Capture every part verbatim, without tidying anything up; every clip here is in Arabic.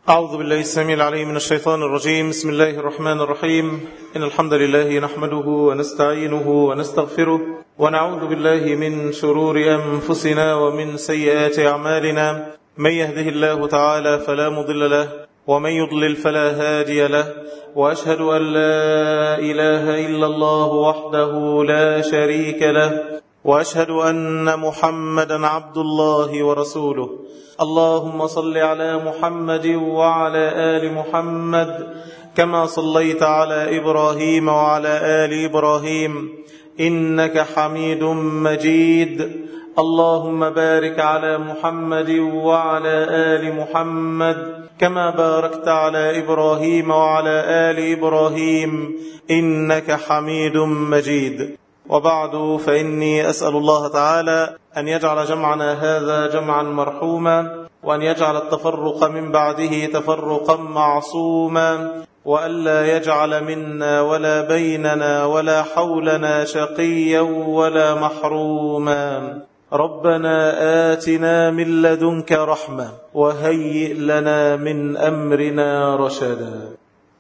أعوذ بالله السميع العليم من الشيطان الرجيم. بسم الله الرحمن الرحيم. إن الحمد لله نحمده ونستعينه ونستغفره ونعوذ بالله من شرور أنفسنا ومن سيئات أعمالنا. من يهده الله تعالى فلا مضل له ومن يضلل فلا هادي له، وأشهد أن لا إله إلا الله وحده لا شريك له، وأشهد أن محمدا عبد الله ورسوله. اللهم صل على محمد وعلى آل محمد كما صليت على إبراهيم وعلى آل إبراهيم إنك حميد مجيد. اللهم بارك على محمد وعلى آل محمد كما باركت على إبراهيم وعلى آل إبراهيم إنك حميد مجيد. وبعد، فإني أسأل الله تعالى أن يجعل جمعنا هذا جمعا مرحوما، وأن يجعل التفرق من بعده تفرقا معصوما، وألا يجعل منا ولا بيننا ولا حولنا شقيا ولا محروما. ربنا آتنا من لدنك رحمة وهيئ لنا من أمرنا رشدا.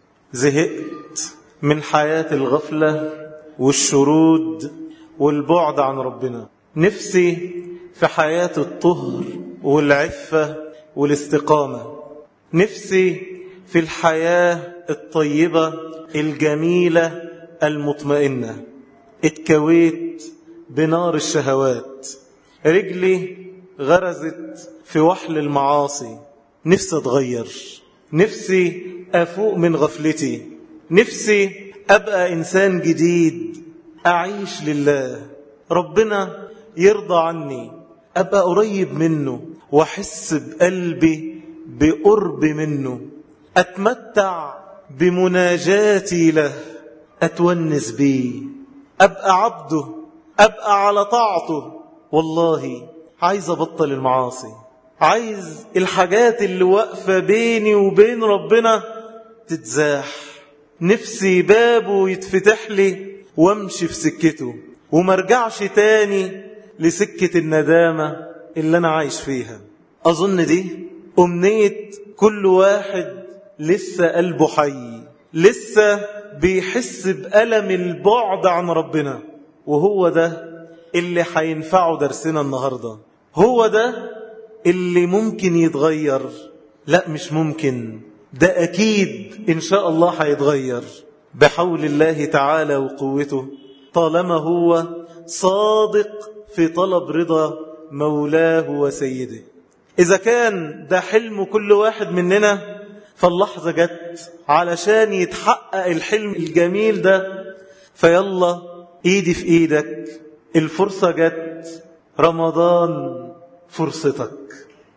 زهقت من حياة الغفلة والشرود والبعد عن ربنا. نفسي في حياة الطهر والعفة والاستقامة. نفسي في الحياة الطيبة الجميلة المطمئنة. اتكويت بنار الشهوات، رجلي غرزت في وحل المعاصي. نفسي اتغير، نفسي أفوق من غفلتي، نفسي أبقى إنسان جديد، أعيش لله، ربنا يرضى عني، أبقى قريب منه وأحس بقلبي بقرب منه، أتمتع بمناجاتي له، أتونس بيه، أبقى عبده، أبقى على طاعته. والله عايز أبطل المعاصي، عايز الحاجات اللي واقفة بيني وبين ربنا تتزاح. نفسي بابه يتفتح لي وامشي في سكته ومرجعش تاني لسكة الندامة اللي أنا عايش فيها. أظن دي أمنية كل واحد لسه قلبه حي، لسه بيحس بألم البعد عن ربنا. وهو ده اللي هينفعه درسنا النهاردة، هو ده اللي ممكن يتغير. لا مش ممكن، ده أكيد إن شاء الله هيتغير بحول الله تعالى وقوته، طالما هو صادق في طلب رضا مولاه وسيده. إذا كان ده حلم كل واحد مننا، فاللحظة جت علشان يتحقق الحلم الجميل ده. فيلا إيدي في إيدك، الفرصة جت. رمضان فرصتك،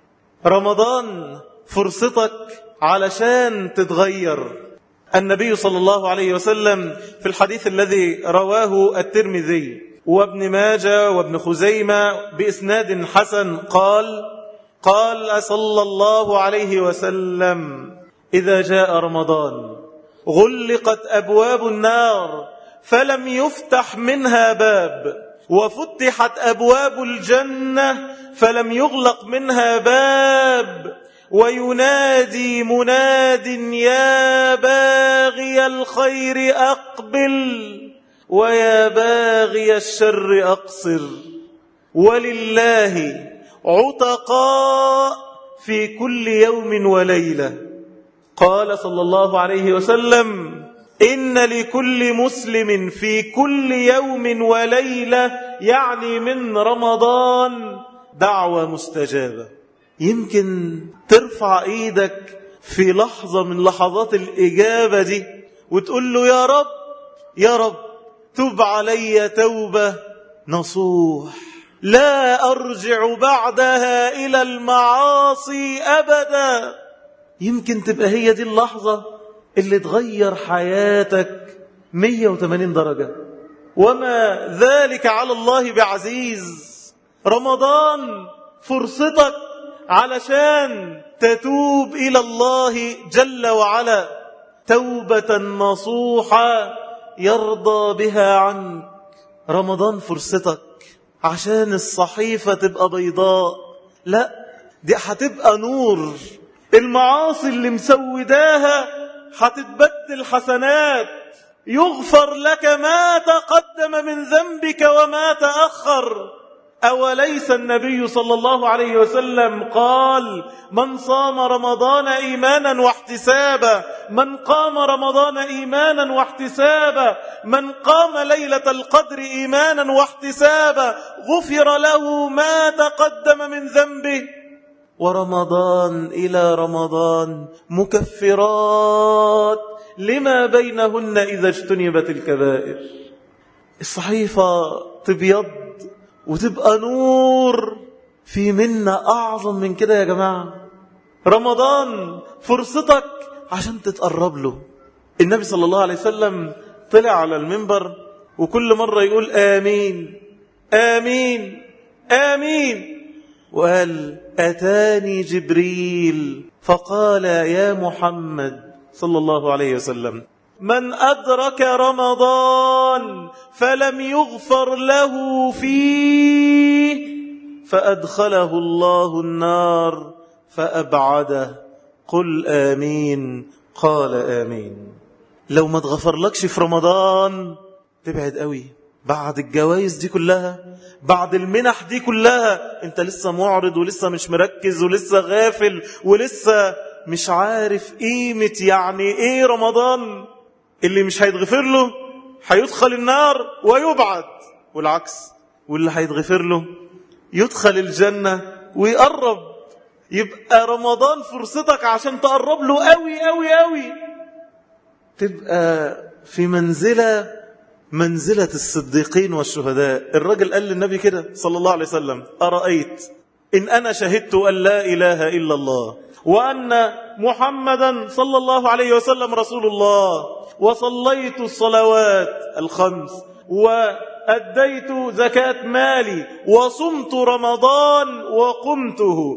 رمضان فرصتك علشان تتغير. النبي صلى الله عليه وسلم في الحديث الذي رواه الترمذي وابن ماجه وابن خزيمة بإسناد حسن قال قال صلى الله عليه وسلم: إذا جاء رمضان غلقت أبواب النار فلم يفتح منها باب، وفتحت أبواب الجنة فلم يغلق منها باب، وينادي مناد: يا باغي الخير أقبل ويا باغي الشر أقصر. ولله عتقاء في كل يوم وليلة. قال صلى الله عليه وسلم: إن لكل مسلم في كل يوم وليلة، يعني من رمضان، دعوة مستجابة. يمكن ترفع ايدك في لحظة من لحظات الإجابة دي وتقول له: يا رب يا رب تب علي توبة نصوح، لا أرجع بعدها إلى المعاصي أبدا. يمكن تبقى هي دي اللحظة اللي تغير حياتك مية وثمانين درجة، وما ذلك على الله بعزيز. رمضان فرصتك علشان تتوب إلى الله جل وعلا توبة نصوحة يرضى بها عنك. رمضان فرصتك عشان الصحيفة تبقى بيضاء، لا دي هتبقى نور المعاصي اللي مسوداها هتتبدل حسنات، يغفر لك ما تقدم من ذنبك وما تأخر. أوليس النبي صلى الله عليه وسلم قال: من صام رمضان إيمانا واحتسابا، من قام رمضان إيمانا واحتسابا، من قام ليلة القدر إيمانا واحتسابا غفر له ما تقدم من ذنبه. ورمضان إلى رمضان مكفرات لما بينهن إذا اجتنبت الكبائر. الصحيفة تبيض وتبقى نور. في منا أعظم من كده يا جماعة؟ رمضان فرصتك عشان تتقرب له. النبي صلى الله عليه وسلم طلع على المنبر وكل مرة يقول آمين آمين آمين، وقال: أتاني جبريل فقال يا محمد صلى الله عليه وسلم: من أدرك رمضان فلم يغفر له فيه فأدخله الله النار فأبعده. قل آمين. قال آمين. لو ما تغفر لكش في رمضان تبعد قوي. بعد الجوائز دي كلها، بعد المنح دي كلها، انت لسه معرض ولسه مش مركز ولسه غافل ولسه مش عارف قيمة يعني ايه رمضان. اللي مش هيتغفر له هيدخل النار ويبعد، والعكس، واللي هيتغفر له يدخل الجنة ويقرب. يبقى رمضان فرصتك عشان تقرب له قوي قوي قوي، تبقى في منزلة منزلة الصديقين والشهداء. الرجل قال للنبي كده صلى الله عليه وسلم: أرأيت إن أنا شهدت أن لا إله إلا الله وأن محمدا صلى الله عليه وسلم رسول الله، وصليت الصلوات الخمس، وأديت زكاة مالي، وصمت رمضان وقمته،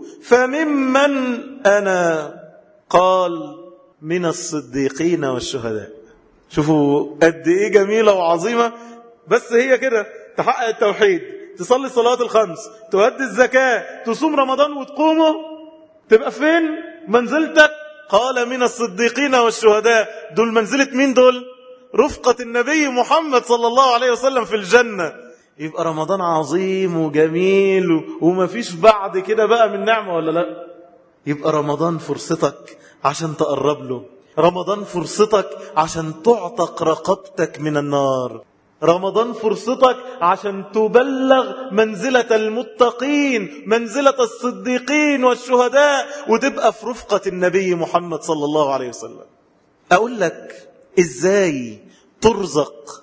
فممن أنا؟ قال: من الصديقين والشهداء. شوفوا قد إيه جميلة وعظيمة. بس هي كده تحقق التوحيد، تصلي الصلوات الخمس، تؤدي الزكاة، تصوم رمضان وتقومه، تبقى فين منزلتك؟ قال: من الصديقين والشهداء. دول منزلة مين دول؟ رفقة النبي محمد صلى الله عليه وسلم في الجنة. يبقى رمضان عظيم وجميل وما فيش بعد كده بقى من نعمة، ولا لا؟ يبقى رمضان فرصتك عشان تقرب له. رمضان فرصتك عشان تعتق رقبتك من النار. رمضان فرصتك عشان تبلغ منزلة المتقين، منزلة الصديقين والشهداء، وتبقى في رفقة النبي محمد صلى الله عليه وسلم. أقول لك إزاي ترزق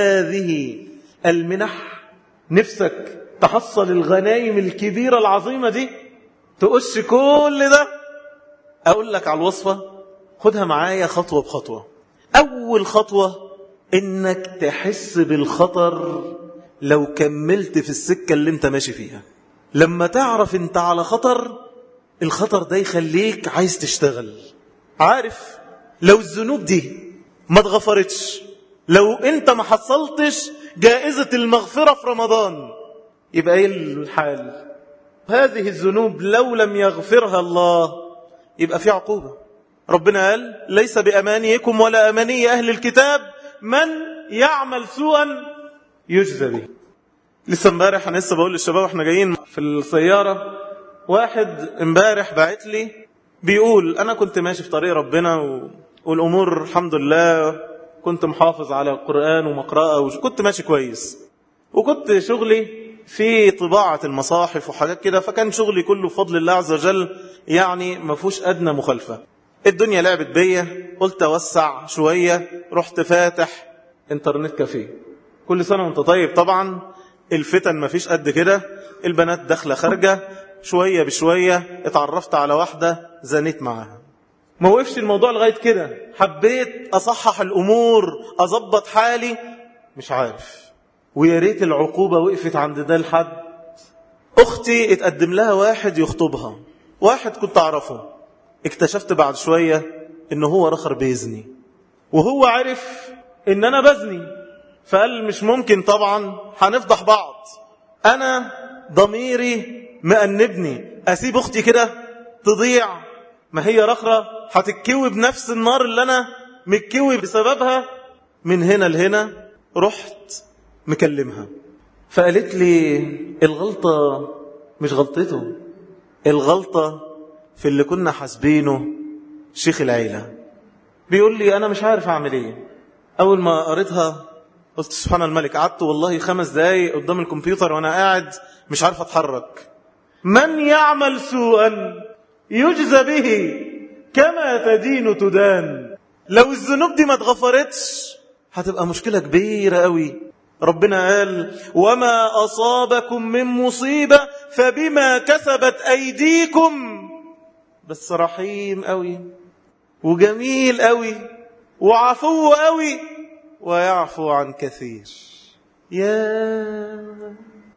هذه المنح؟ نفسك تحصل الغنائم الكبيرة العظيمة دي، تقش كل ده؟ أقول لك على الوصفة، خدها معايا خطوة بخطوة. أول خطوة إنك تحس بالخطر لو كملت في السكة اللي انت ماشي فيها. لما تعرف انت على خطر، الخطر ده يخليك عايز تشتغل. عارف لو الذنوب دي ما اتغفرتش، لو انت ما حصلتش جائزة المغفرة في رمضان، يبقى ايه الحال؟ هذه الذنوب لو لم يغفرها الله يبقى في عقوبة. ربنا قال: ليس بأمانيكم ولا أماني أهل الكتاب من يعمل سوءا يجزى به. لسه امبارح انا لسه بقول للشباب واحنا جايين في السيارة، واحد امبارح باعت لي بيقول: انا كنت ماشي في طريق ربنا و... والامور الحمد لله، كنت محافظ على القرآن ومقرأة وكنت ماشي كويس، وكنت شغلي في طباعة المصاحف وحاجات كده، فكان شغلي كله بفضل الله عز وجل يعني ما فيهوش أدنى مخالفة. الدنيا لعبت بيا، قلت أوسع شوية، رحت فاتح انترنت كافيه. كل سنة وانت طيب. طبعا الفتن ما فيش قد كده، البنات داخلة خارجة، شوية بشوية اتعرفت على واحدة زنيت معاها. ما وقفش الموضوع لغاية كده، حبيت أصحح الأمور، أضبط حالي، مش عارف. ويا ريت العقوبة وقفت عند ده الحد. أختي اتقدم لها واحد يخطبها، واحد كنت أعرفه، اكتشفت بعد شوية إنه هو رخر بيزني، وهو عرف إن أنا بزني، فقال مش ممكن طبعا هنفضح بعض. أنا ضميري مأنبني أسيب أختي كده تضيع؟ ما هي رخرة هتتكوي بنفس النار اللي أنا متكوي بسببها. من هنا لهنا رحت مكلمها، فقالت لي الغلطة مش غلطته، الغلطة في اللي كنا حاسبينه شيخ العيلة. بيقول لي أنا مش عارف أعمل إيه. أول ما قريتها قلت سبحان الملك، قعدت والله خمس دقايق قدام الكمبيوتر وأنا قاعد مش عارف أتحرك. من يعمل سوءا يجزى به كما تدين تدان. لو الذنوب دي ما اتغفرتش هتبقى مشكلة كبيرة قوي. ربنا قال وما أصابكم من مصيبة فبما كسبت أيديكم. بس رحيم قوي وجميل قوي وعفو قوي ويعفو عن كثير. يا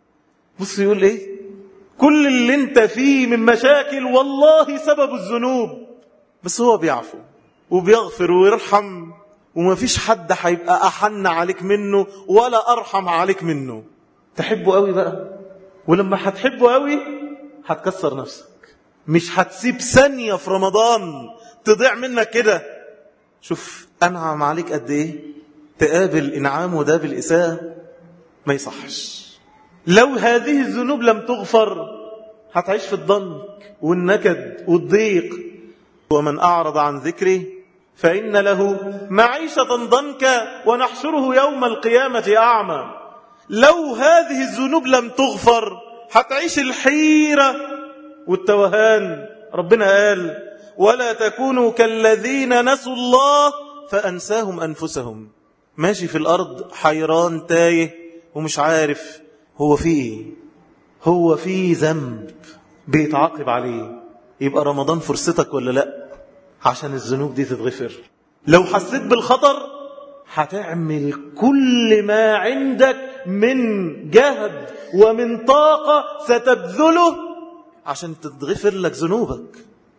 بص يقول ايه، كل اللي انت فيه من مشاكل والله سبب الذنوب، بس هو بيعفو وبيغفر ويرحم، وما فيش حد هيبقى أحن عليك منه ولا أرحم عليك منه. تحبه قوي بقى، ولما هتحبه قوي هتكسر نفسك، مش هتسيب ثانية في رمضان تضيع منك كده. شوف أنعم عليك قد إيه، تقابل إنعامه ده بالإساءة ما يصحش. لو هذه الذنوب لم تغفر هتعيش في الضنك والنكد والضيق. ومن أعرض عن ذكري فإن له معيشة ضنكا ونحشره يوم القيامة أعمى. لو هذه الذنوب لم تغفر هتعيش الحيرة والتوهان. ربنا قال ولا تكونوا كالذين نسوا الله فأنساهم أنفسهم. ماشي في الأرض حيران تايه ومش عارف هو فيه إيه، هو فيه ذنب بيتعاقب عليه. يبقى رمضان فرصتك ولا لا عشان الذنوب دي تتغفر؟ لو حسيت بالخطر هتعمل كل ما عندك من جهد ومن طاقة ستبذله عشان تتغفر لك ذنوبك.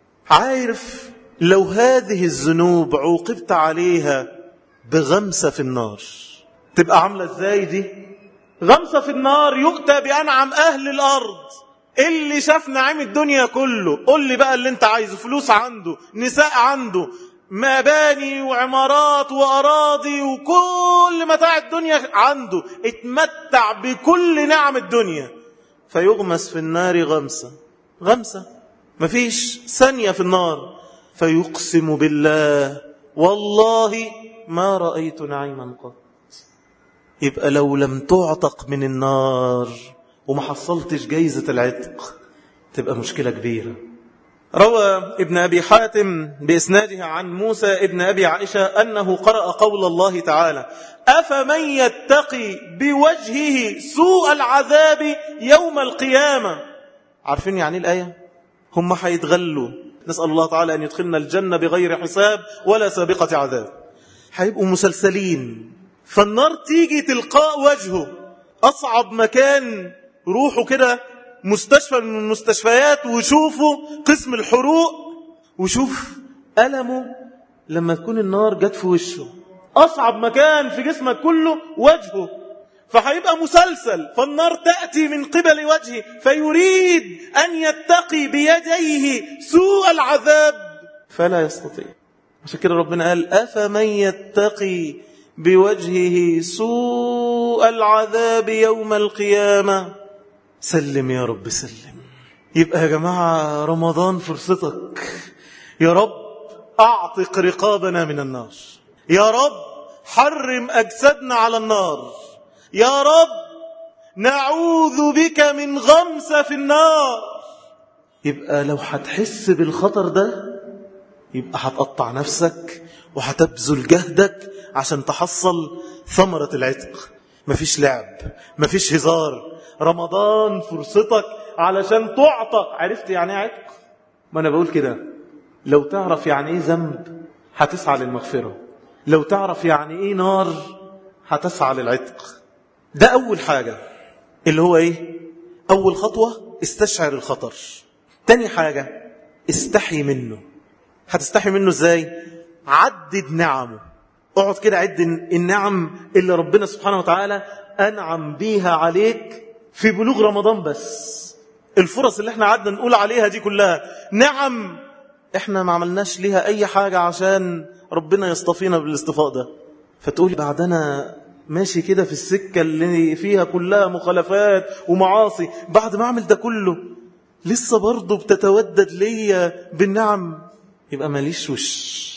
عارف لو هذه الذنوب عوقبت عليها بغمسة في النار تبقى عاملة ازاي دي؟ غمسة في النار يؤتى بأنعم أهل الأرض. اللي شاف نعيم الدنيا كله، قول لي بقى اللي انت عايزه، فلوس عنده، نساء عنده، مباني وعمارات وأراضي وكل متاع الدنيا عنده، اتمتع بكل نعم الدنيا، فيغمس في النار غمسة غمسة مفيش ثانية في النار، فيقسم بالله والله ما رأيت نعيما قط. يبقى لو لم تعتق من النار وما حصلتش جايزة العتق تبقى مشكلة كبيرة. روى ابن أبي حاتم بإسناده عن موسى ابن أبي عائشة أنه قرأ قول الله تعالى أفمن يتقي بوجهه سوء العذاب يوم القيامة. عارفين يعني الآية؟ هم حيتغلوا، نسأل الله تعالى أن يدخلنا الجنة بغير حساب ولا سابقة عذاب. حيبقوا مسلسلين، فالنار تيجي تلقاء وجهه. أصعب مكان روحوا كده مستشفى من المستشفيات وشوفوا قسم الحروق وشوف ألمه لما تكون النار جت في وشه. أصعب مكان في جسمك كله وجهه، فهيبقى مسلسل، فالنار تأتي من قبل وجهه فيريد أن يتقي بيديه سوء العذاب فلا يستطيع. عشان كده ربنا قال أفمن يتقي بوجهه سوء العذاب يوم القيامة. سلم يا رب سلم. يبقى يا جماعة رمضان فرصتك. يا رب أعتق رقابنا من النار، يا رب حرم أجسادنا على النار، يا رب نعوذ بك من غمسة في النار. يبقى لو هتحس بالخطر ده يبقى هتقطع نفسك وهتبذل جهدك عشان تحصل ثمرة العتق. مفيش لعب، مفيش هزار. رمضان فرصتك علشان تعتق. عرفت يعني ايه عتق؟ ما انا بقول كده، لو تعرف يعني ايه ذنب هتسعى للمغفرة، لو تعرف يعني ايه نار هتسعى للعتق. ده اول حاجة اللي هو ايه؟ اول خطوة استشعر الخطر. تاني حاجة استحي منه. هتستحي منه ازاي؟ عدد نعمه. اقعد كده عد النعم اللي ربنا سبحانه وتعالى انعم بيها عليك في بلوغ رمضان. بس الفرص اللي احنا قعدنا نقول عليها دي كلها نعم احنا ما عملناش ليها اي حاجة عشان ربنا يصطفينا بالاصطفاء ده. فتقولي بعدنا ماشي كده في السكة اللي فيها كلها مخالفات ومعاصي، بعد ما اعمل ده كله لسه برضو بتتودد ليا بالنعم، يبقى ماليش وش،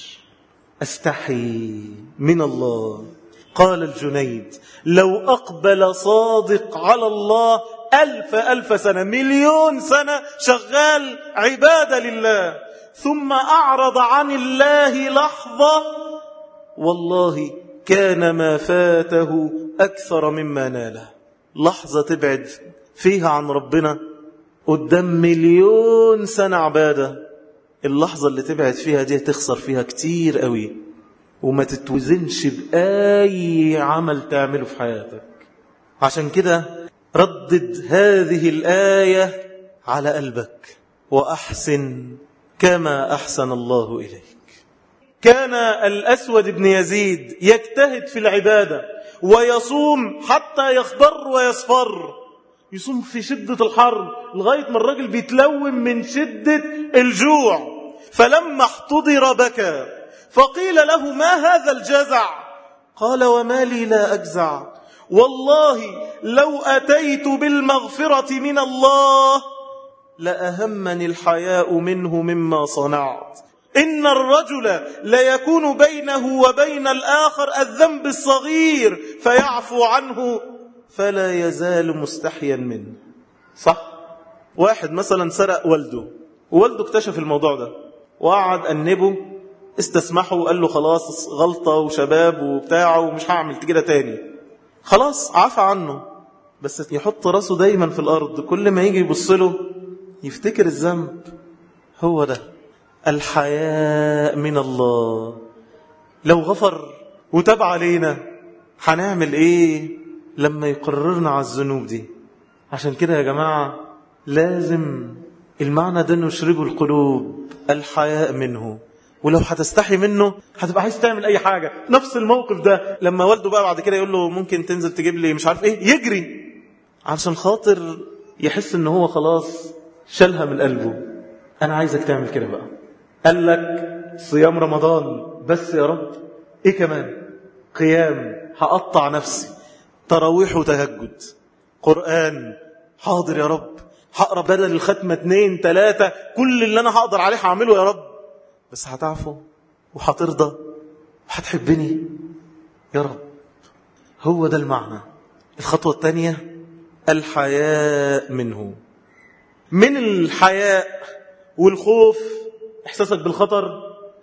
استحي من الله. قال الجنيد لو أقبل صادق على الله ألف ألف سنة، مليون سنة شغال عبادة لله، ثم أعرض عن الله لحظة، والله كان ما فاته أكثر مما ناله. لحظة تبعد فيها عن ربنا قدام مليون سنة عبادة، اللحظة اللي تبعد فيها دي تخسر فيها كتير قوي، وما تتوزنش بأي عمل تعمله في حياتك. عشان كده ردد هذه الآية على قلبك، وأحسن كما أحسن الله إليك. كان الأسود بن يزيد يجتهد في العبادة ويصوم حتى يخضر ويصفر، يصوم في شدة الحر لغاية ما الرجل بيتلوم من شدة الجوع، فلما احتضر بكى، فقيل له ما هذا الجزع؟ قال وما لي لا أجزع، والله لو أتيت بالمغفرة من الله لأهمني الحياء منه مما صنعت. إن الرجل ليكون بينه وبين الآخر الذنب الصغير فيعفو عنه فلا يزال مستحيا منه. صح؟ واحد مثلا سرق والده، ووالده اكتشف الموضوع ده وقعد أنبه، استسمحه وقال له خلاص غلطة وشباب وبتاعه ومش هعمل كده تاني، خلاص عفى عنه. بس يحط راسه دايما في الأرض، كل ما يجي يبص له يفتكر الذنب. هو ده الحياء من الله. لو غفر وتاب علينا هنعمل ايه لما يقررنا على الذنوب دي؟ عشان كده يا جماعة لازم المعنى ده نشربه القلوب، الحياء منه. ولو هتستحي منه هتبقى عايز تعمل اي حاجة. نفس الموقف ده لما والده بقى بعد كده يقول له ممكن تنزل تجيب لي مش عارف ايه، يجري عشان خاطر يحس ان هو خلاص شالها من قلبه. انا عايزك تعمل كده بقى. قال لك صيام رمضان بس يا رب، ايه كمان؟ قيام، هقطع نفسي، تراويح وتهجد، قرآن، حاضر يا رب، هقرأ بدل الختمة اتنين تلاتة، كل اللي انا هقدر عليه هعمله يا رب. بس هتعفو وهترضى وهتحبني يا رب. هو ده المعنى. الخطوة الثانية الحياء منه. من الحياء والخوف إحساسك بالخطر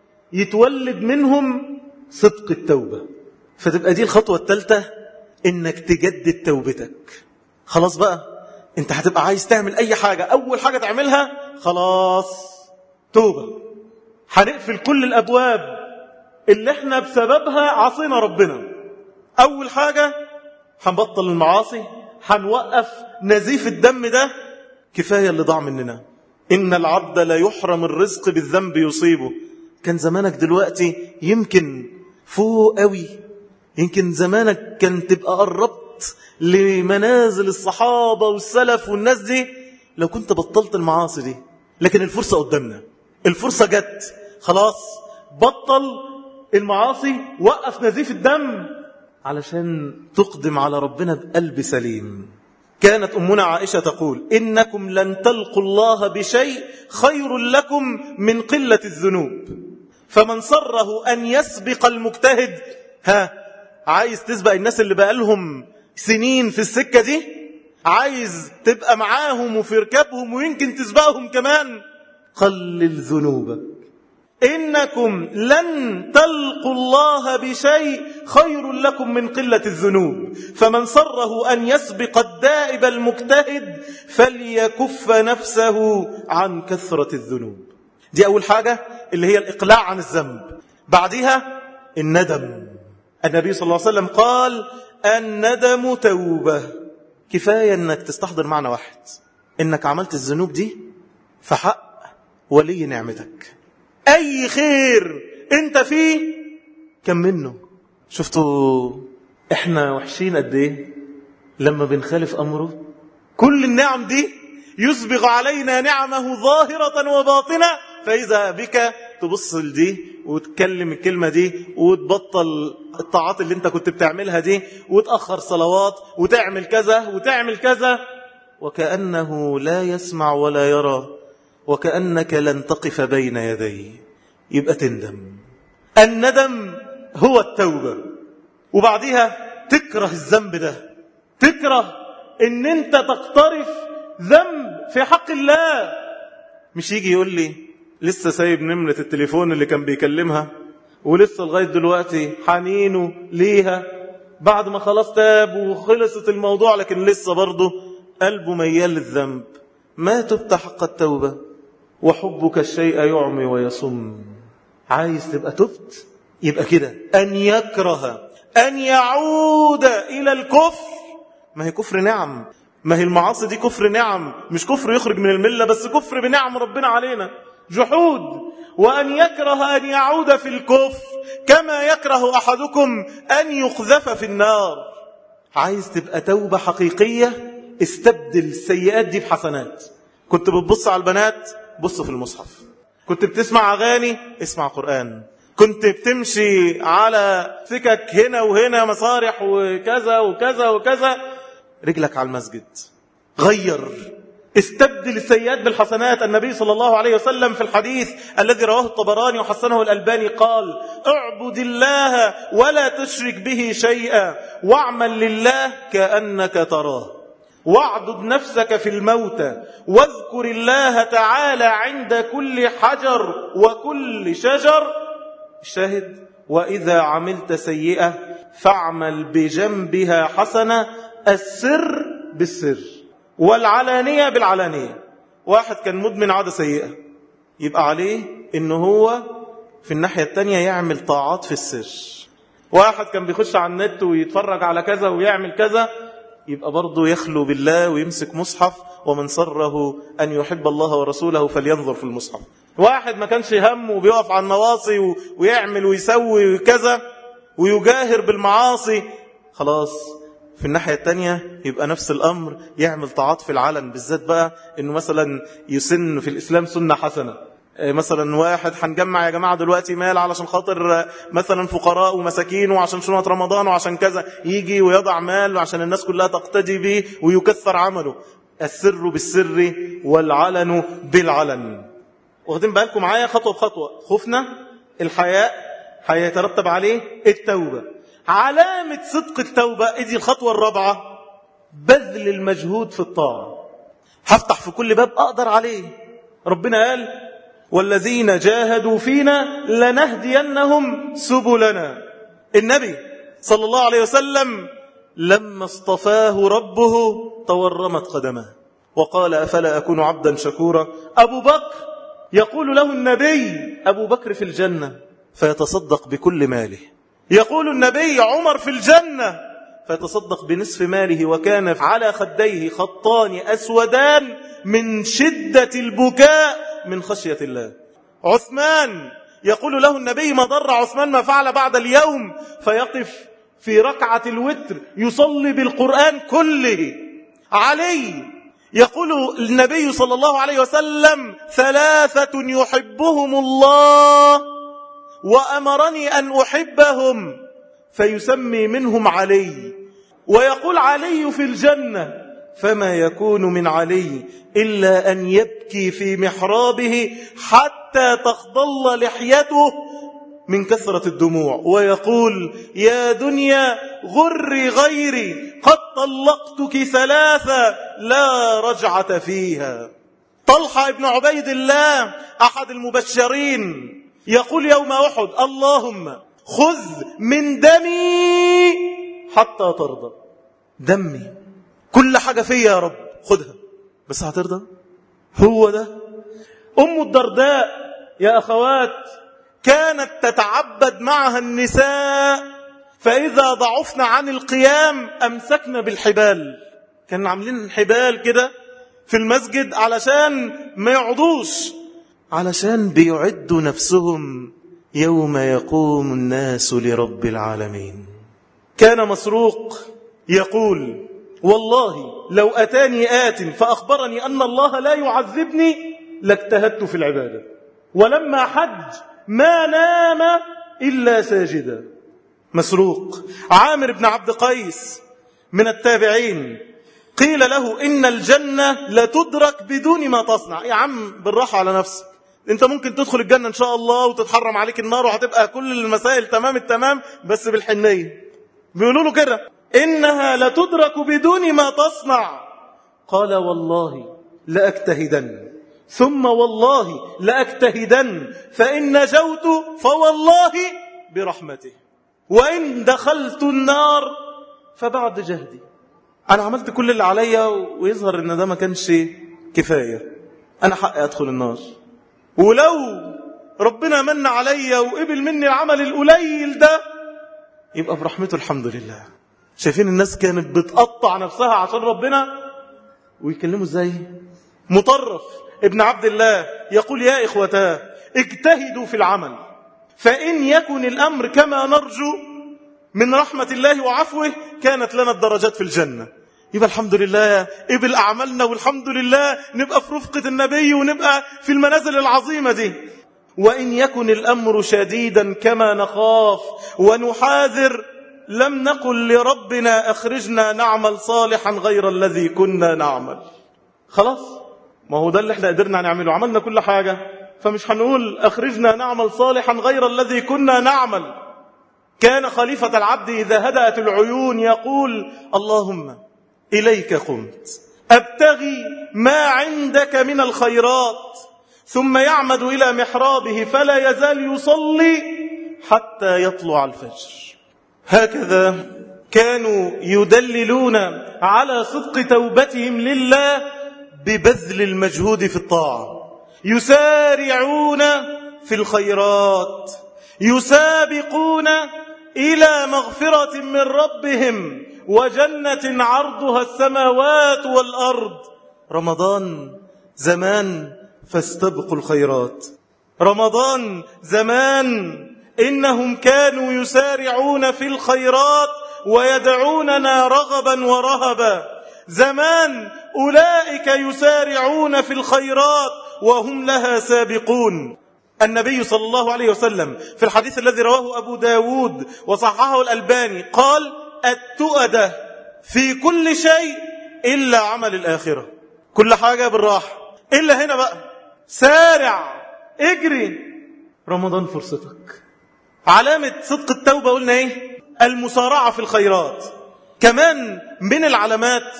يتولد منهم صدق التوبة. فتبقى دي الخطوة الثالثة، إنك تجدد توبتك. خلاص بقى أنت هتبقى عايز تعمل أي حاجة، أول حاجة تعملها خلاص توبة. هنقفل كل الأبواب اللي احنا بسببها عصينا ربنا. أول حاجة هنبطل المعاصي، هنوقف نزيف الدم ده، كفاية اللي ضاع مننا. إن العبد لا يحرم الرزق بالذنب يصيبه. كان زمانك دلوقتي يمكن فوق قوي، يمكن زمانك كان تبقى قربت لمنازل الصحابة والسلف والناس دي لو كنت بطلت المعاصي دي. لكن الفرصة قدامنا، الفرصة جت، خلاص بطل المعاصي، وقف نزيف الدم علشان تقدم على ربنا بقلب سليم. كانت أمنا عائشة تقول إنكم لن تلقوا الله بشيء خير لكم من قلة الذنوب، فمن صره أن يسبق المجتهد. ها، عايز تسبق الناس اللي بقالهم سنين في السكة دي؟ عايز تبقى معاهم وفي ركابهم ويمكن تسبقهم كمان؟ قلل ذنوبك. إنكم لن تلقوا الله بشيء خير لكم من قلة الذنوب، فمن صره أن يسبق الدائب المجتهد فليكف نفسه عن كثرة الذنوب. دي أول حاجة اللي هي الإقلاع عن الذنب. بعدها الندم. النبي صلى الله عليه وسلم قال الندم توبة. كفاية أنك تستحضر معنى واحد، أنك عملت الذنوب دي في حق ولي نعمتك. أي خير أنت فيه كم منه. شفتوا إحنا وحشين قد إيه لما بنخالف أمره؟ كل النعم دي يسبغ علينا نعمه ظاهرة وباطنة فإذا بك تبص لدي وتكلم الكلمة دي وتبطل الطاعات اللي انت كنت بتعملها دي وتأخر صلوات وتعمل كذا وتعمل كذا، وكأنه لا يسمع ولا يرى، وكأنك لن تقف بين يديه. يبقى تندم. الندم هو التوبة. وبعدها تكره الذنب ده، تكره ان انت تقترف ذنب في حق الله. مش يجي يقول لي لسه سايب نمرة التليفون اللي كان بيكلمها ولسه لغاية دلوقتي حنينه ليها بعد ما خلاص تاب وخلصت الموضوع، لكن لسه برضه قلبه ميال للذنب. ما تبت حق التوبة وحبك الشيء يعمي ويصم. عايز تبقى تبت؟ يبقى كده أن يكره أن يعود إلى الكفر. ما هي كفر نعم، ما هي المعاصي دي كفر نعم، مش كفر يخرج من الملة، بس كفر بنعم ربنا علينا، جحود. وأن يكره أن يعود في الكفر كما يكره أحدكم أن يقذف في النار. عايز تبقى توبة حقيقية؟ استبدل السيئات دي بحسنات. كنت بتبص على البنات؟ بص في المصحف. كنت بتسمع أغاني؟ اسمع قرآن. كنت بتمشي على سكك هنا وهنا مسارح وكذا وكذا وكذا، رجلك على المسجد. غير، استبدل السيئات بالحسنات. النبي صلى الله عليه وسلم في الحديث الذي رواه الطبراني وحسنه الألباني قال: اعبد الله ولا تشرك به شيئا واعمل لله كأنك تراه، واعدد نفسك في الموتى واذكر الله تعالى عند كل حجر وكل شجر. الشاهد: وإذا عملت سيئة فاعمل بجنبها حسنة، السر بالسر والعلانية بالعلانية. واحد كان مدمن عادة سيئة، يبقى عليه إنه هو في الناحية التانية يعمل طاعات في السر. واحد كان بيخش على النت ويتفرج على كذا ويعمل كذا، يبقى برضه يخلو بالله ويمسك مصحف، ومن سره أن يحب الله ورسوله فلينظر في المصحف. واحد ما كانش هم وبيقف على النواصي ويعمل ويسوي وكذا ويجاهر بالمعاصي، خلاص في الناحية التانية يبقى نفس الأمر، يعمل طاعات في العلن. بالذات بقى إنه مثلا يسن في الإسلام سنة حسنة. مثلا واحد هنجمع يا جماعة دلوقتي مال علشان خاطر مثلا فقراء ومساكين وعشان شنوة رمضان وعشان كذا، يجي ويضع مال وعشان الناس كلها تقتدي به ويكثر عمله. السر بالسر والعلن بالعلن. واخدين بالكم معايا خطوة بخطوة؟ خفنا الحياء هيترتب عليه التوبة. علامة صدق التوبة ادي الخطوة الرابعة: بذل المجهود في الطاعة. هفتح في كل باب أقدر عليه. ربنا قال: والذين جاهدوا فينا لنهدينهم سبلنا. النبي صلى الله عليه وسلم لما اصطفاه ربه تورمت قدمه وقال: أفلا أكون عبدا شكورا. أبو بكر يقول له النبي: أبو بكر في الجنة فيتصدق بكل ماله. يقول النبي: عمر في الجنة فيتصدق بنصف ماله، وكان على خديه خطان أسودان من شدة البكاء من خشية الله. عثمان يقول له النبي: ما ضر عثمان ما فعل بعد اليوم، فيقف في ركعة الوتر يصلي بالقرآن كله. علي يقول النبي صلى الله عليه وسلم: ثلاثة يحبهم الله وأمرني أن أحبهم، فيسمي منهم علي. ويقول علي في الجنة: فما يكون من علي إلا أن يبكي في محرابه حتى تخضل لحيته من كثرة الدموع، ويقول: يا دنيا غري غيري، قد طلقتك ثلاثة لا رجعة فيها. طلحة بن عبيد الله أحد المبشرين يقول يوم أحد: اللهم خذ من دمي حتى ترضى. دمي كل حاجة فيا يا رب خذها، بس هترضى؟ هو ده. أم الدرداء يا أخوات كانت تتعبد معها النساء، فإذا ضعفنا عن القيام أمسكنا بالحبال. كانوا عاملين حبال كده في المسجد علشان ما يعضوش، علشان بيعدوا نفسهم يوم يقوم الناس لرب العالمين. كان مسروق يقول: والله لو أتاني آت فأخبرني أن الله لا يعذبني لاجتهدت في العبادة. ولما حج ما نام إلا ساجدا. مسروق عامر بن عبد قيس من التابعين قيل له إن الجنة لتدرك بدون ما تصنع. يا عم بالراحة على نفسك، انت ممكن تدخل الجنة ان شاء الله وتتحرم عليك النار وهتبقى كل المسائل تمام التمام، بس بالحنية. بيقولوا له كده إنها لتدرك بدون ما تصنع. قال والله لأجتهدن، ثم والله لأجتهدن، فإن نجوت فوالله برحمته، وإن دخلت النار فبعد جهدي. أنا عملت كل اللي عليا ويظهر إن ده ما كانش كفاية، أنا حقي أدخل النار، ولو ربنا من عليا وقبل مني العمل القليل ده يبقى برحمته الحمد لله. شايفين الناس كانت بتقطع نفسها عشان ربنا، ويكلموا ازاي؟ مطرف ابن عبد الله يقول يا إخوتاه اجتهدوا في العمل، فإن يكن الأمر كما نرجو من رحمة الله وعفوه كانت لنا الدرجات في الجنة. يبقى الحمد لله قبل أعمالنا، والحمد لله نبقى في رفقة النبي ونبقى في المنازل العظيمة دي. وإن يكن الأمر شديدا كما نخاف ونحاذر لم نقل لربنا أخرجنا نعمل صالحا غير الذي كنا نعمل. خلاص، ما هو ده اللي احنا قدرنا نعمله، عملنا كل حاجة، فمش هنقول أخرجنا نعمل صالحا غير الذي كنا نعمل. كان خليفة العبد إذا هدأت العيون يقول اللهم إليك قمت أبتغي ما عندك من الخيرات، ثم يعمد إلى محرابه فلا يزال يصلي حتى يطلع الفجر. هكذا كانوا يدللون على صدق توبتهم لله ببذل المجهود في الطاعة، يسارعون في الخيرات، يسابقون إلى مغفرة من ربهم وجنة عرضها السماوات والأرض. رمضان زمان فاستبقوا الخيرات، رمضان زمان إنهم كانوا يسارعون في الخيرات ويدعوننا رغبا ورهبا. زمان أولئك يسارعون في الخيرات وهم لها سابقون. النبي صلى الله عليه وسلم في الحديث الذي رواه أبو داود وصححه الألباني قال التؤدة في كل شيء إلا عمل الآخرة. كل حاجة بالراحة إلا هنا بقى، سارع اجري، رمضان فرصتك. علامة صدق التوبة قلنا ايه؟ المسارعة في الخيرات. كمان من العلامات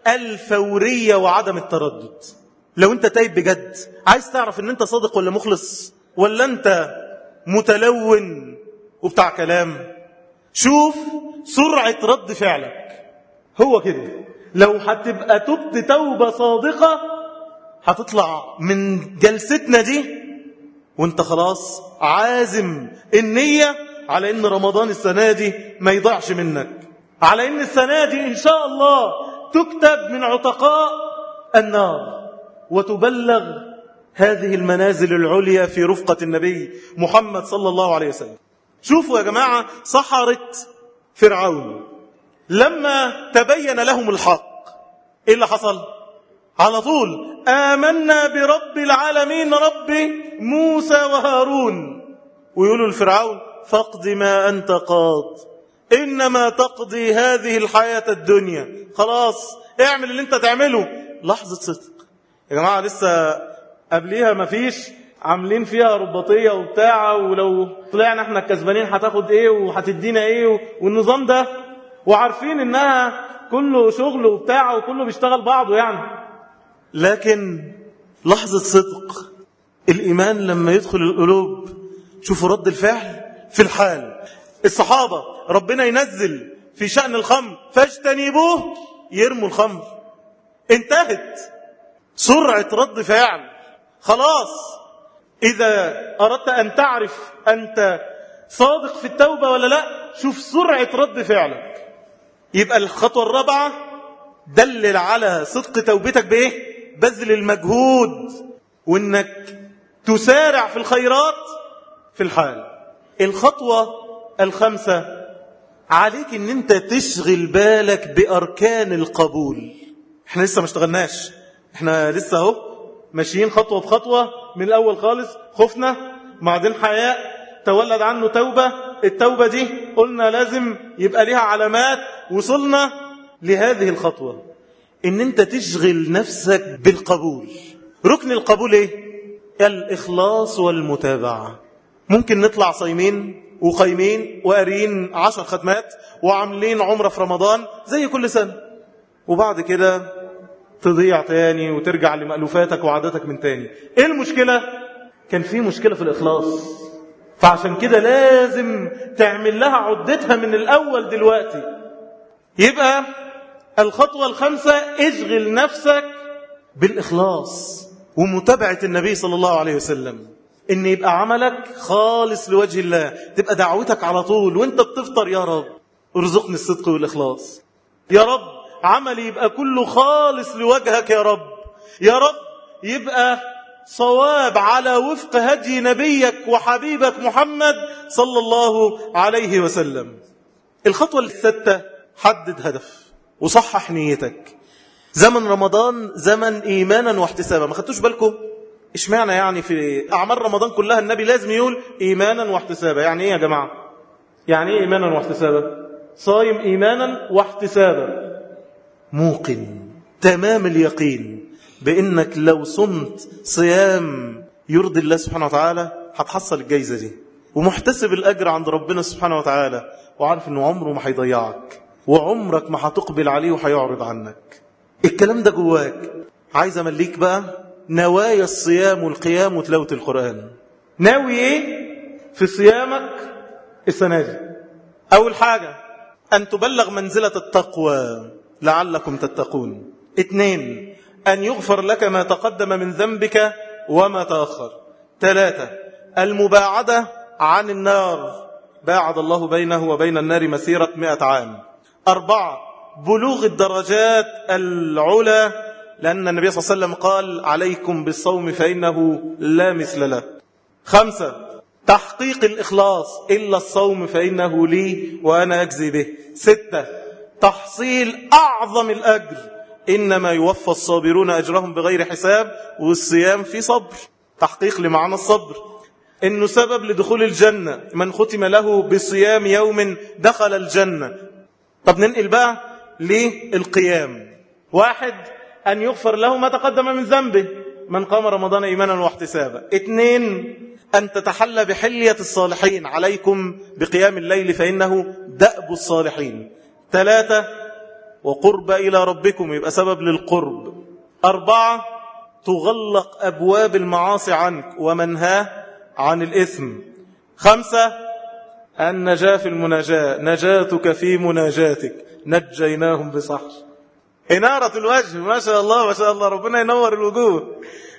الفورية وعدم التردد. لو انت تايب بجد، عايز تعرف ان انت صادق ولا مخلص ولا انت متلون وبتاع كلام، شوف سرعة رد فعلك. هو كده، لو هتبقى تبت توبة صادقة هتطلع من جلستنا دي وانت خلاص عازم النية على ان رمضان السنة دي ما يضيعش منك، على ان السنة دي ان شاء الله تكتب من عتقاء النار وتبلغ هذه المنازل العليا في رفقة النبي محمد صلى الله عليه وسلم. شوفوا يا جماعة سحرة فرعون لما تبين لهم الحق ايه اللي حصل؟ على طول آمنا برب العالمين رب موسى وهارون. ويقولوا الفرعون فاقض ما أنت قاض إنما تقضي هذه الحياة الدنيا. خلاص اعمل اللي انت تعمله. لحظة صدق يا جماعة، لسه قبليها مفيش عاملين فيها رباطية وبتاع، ولو طلعنا احنا الكسبانين هتاخد ايه وهتدينا ايه والنظام ده، وعارفين انها كله شغل وبتاع وكله بيشتغل بعضه يعني. لكن لحظة صدق الإيمان لما يدخل القلوب، شوفوا رد الفعل في الحال. الصحابة ربنا ينزل في شأن الخمر فاجتنبوه، يرموا الخمر، انتهت. سرعة رد فعل. خلاص إذا أردت أن تعرف أنت صادق في التوبة ولا لا، شوف سرعة رد فعلك. يبقى الخطوة الرابعة دلل على صدق توبتك بإيه؟ بذل المجهود، وإنك تسارع في الخيرات في الحال. الخطوة الخامسة عليك إن أنت تشغل بالك بأركان القبول. احنا لسه ما اشتغلناش، احنا لسه اهو ماشيين خطوة بخطوة من الأول خالص خفنا، بعدين حياء تولد عنه توبة. التوبة دي قلنا لازم يبقى لها علامات. وصلنا لهذه الخطوة ان انت تشغل نفسك بالقبول. ركن القبول ايه؟ الإخلاص والمتابعة. ممكن نطلع صايمين وقايمين وقارين عشر ختمات وعاملين عمرة في رمضان زي كل سنة، وبعد كده تضيع تاني وترجع لمألوفاتك وعاداتك من تاني. ايه المشكلة؟ كان في مشكلة في الإخلاص، فعشان كده لازم تعمل لها عدتها من الأول دلوقتي. يبقى الخطوة الخامسة اشغل نفسك بالإخلاص ومتابعة النبي صلى الله عليه وسلم، ان يبقى عملك خالص لوجه الله، تبقى دعوتك على طول وانت بتفطر يا رب ارزقني الصدق والإخلاص، يا رب عملي يبقى كله خالص لوجهك يا رب، يا رب يبقى صواب على وفق هدي نبيك وحبيبك محمد صلى الله عليه وسلم. الخطوة الستة حدد هدف وصحح نيتك. زمن رمضان زمن إيمانا واحتسابا. ما خدتوش بالكم اشمعنى يعني في أعمال رمضان كلها النبي لازم يقول إيمانا واحتسابا؟ يعني إيه يا جماعة؟ يعني إيه إيمانا واحتسابا؟ صايم إيمانا واحتسابا، موقن تمام اليقين بأنك لو صمت صيام يرضي الله سبحانه وتعالى هتحصل الجايزة دي، ومحتسب الأجر عند ربنا سبحانه وتعالى، وعارف أنه عمره ما هيضيعك وعمرك ما هتقبل عليه وهيعرض عنك. الكلام ده جواك. عايز أمليك بقى نوايا الصيام والقيام وتلاوة القرآن. ناوي ايه في صيامك السنة دي؟ أول حاجة أن تبلغ منزلة التقوى لعلكم تتقون. اثنين، أن يغفر لك ما تقدم من ذنبك وما تأخر. ثلاثة، المباعدة عن النار، باعد الله بينه وبين النار مسيرة مئة عام. أربعة، بلوغ الدرجات العلى، لأن النبي صلى الله عليه وسلم قال عليكم بالصوم فإنه لا مثل له. خمسة، تحقيق الإخلاص، إلا الصوم فإنه لي وأنا أجزي به. ستة، تحصيل أعظم الأجر، إنما يوفى الصابرون أجرهم بغير حساب، والصيام في صبر، تحقيق لمعنى الصبر، إنه سبب لدخول الجنة، من ختم له بصيام يوم دخل الجنة. طب ننقل بقى للقيام. واحد، أن يغفر له ما تقدم من ذنبه، من قام رمضان إيمانا واحتسابا. اثنين، أن تتحلى بحلية الصالحين، عليكم بقيام الليل فإنه دأب الصالحين. ثلاثة، وقرب إلى ربكم، يبقى سبب للقرب. أربعة، تغلق أبواب المعاصي عنك ومنهاه عن الإثم. خمسة، النجاة في المناجاة، نجاتك في مناجاتك، نجيناهم بسحر. إنارة الوجه، ما شاء الله ما شاء الله، ربنا ينور الوجوه.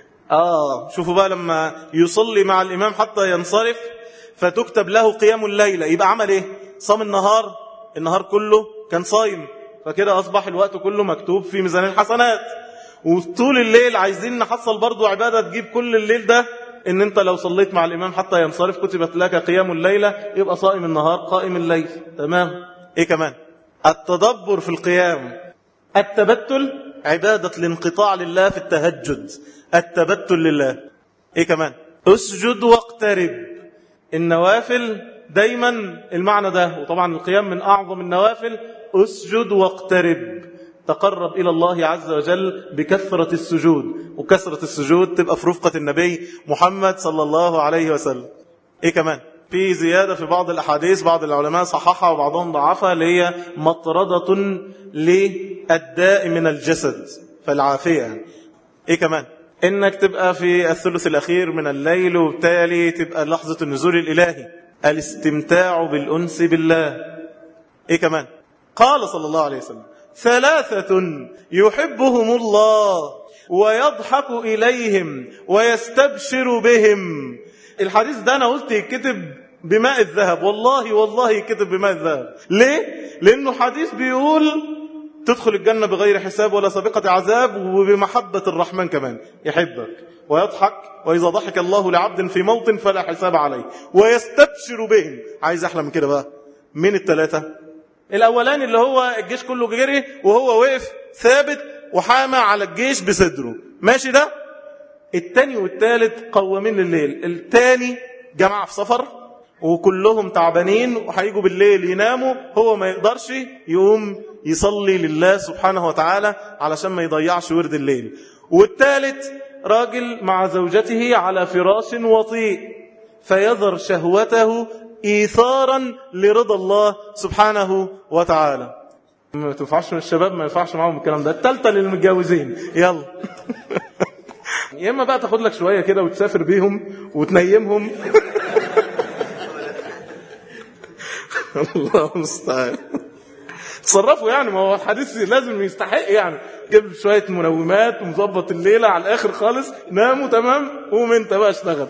آه شوفوا بقى لما يصلي مع الإمام حتى ينصرف فتكتب له قيام الليل، يبقى عمل إيه؟ صام النهار، النهار كله كان صايم، فكده أصبح الوقت كله مكتوب في ميزان الحسنات. وطول الليل عايزين نحصل برضو عبادة تجيب كل الليل ده، إن أنت لو صليت مع الإمام حتى ينصرف كتبت لك قيام الليلة، يبقى صائم النهار قائم الليل. تمام. إيه كمان؟ التدبر في القيام. التبتل، عبادة الانقطاع لله في التهجد، التبتل لله. إيه كمان؟ اسجد واقترب. النوافل دايما المعنى ده، وطبعا القيام من أعظم النوافل. اسجد واقترب، تقرب إلى الله عز وجل بكثرة السجود، وكثرة السجود تبقى في رفقة النبي محمد صلى الله عليه وسلم. إيه كمان؟ في زيادة في بعض الأحاديث بعض العلماء صححها وبعضهم ضعفها، اللي هي مطردة للداء من الجسد فالعافية. إيه كمان؟ إنك تبقى في الثلث الأخير من الليل، وبالتالي تبقى لحظة النزول الإلهي، الاستمتاع بالأنس بالله. إيه كمان؟ قال صلى الله عليه وسلم ثلاثة يحبهم الله ويضحك إليهم ويستبشر بهم. الحديث ده أنا قلت يكتب بماء الذهب، والله والله يكتب بماء الذهب. ليه؟ لأنه حديث بيقول تدخل الجنة بغير حساب ولا سابقة عذاب، وبمحبة الرحمن كمان يحبك ويضحك، وإذا ضحك الله لعبد في موطن فلا حساب عليه، ويستبشر بهم. عايز أحلى من كده بقى؟ من الثلاثة الأولاني اللي هو الجيش كله جري وهو وقف ثابت وحامى على الجيش بصدره، ماشي ده؟ التاني والتالت قوامين الليل. التاني جماعة في سفر وكلهم تعبانين وهيجوا بالليل يناموا، هو ما يقدرش يقوم يصلي لله سبحانه وتعالى علشان ما يضيعش ورد الليل. والتالت راجل مع زوجته على فراش وطيء فيظهر شهوته إيثارا لرضا الله سبحانه وتعالى. ما تنفعش من الشباب، ما ينفعش معهم الكلام ده. التالتة للمتجوزين، يلا يا اما بقى تاخد لك شوية كده وتسافر بيهم وتنيمهم. الله المستعان. تصرفوا يعني، ما هو الحديث لازم يستحق يعني. جيب شوية منومات ومظبط الليلة على الآخر خالص، ناموا تمام، قوم انت بقى اشتغل.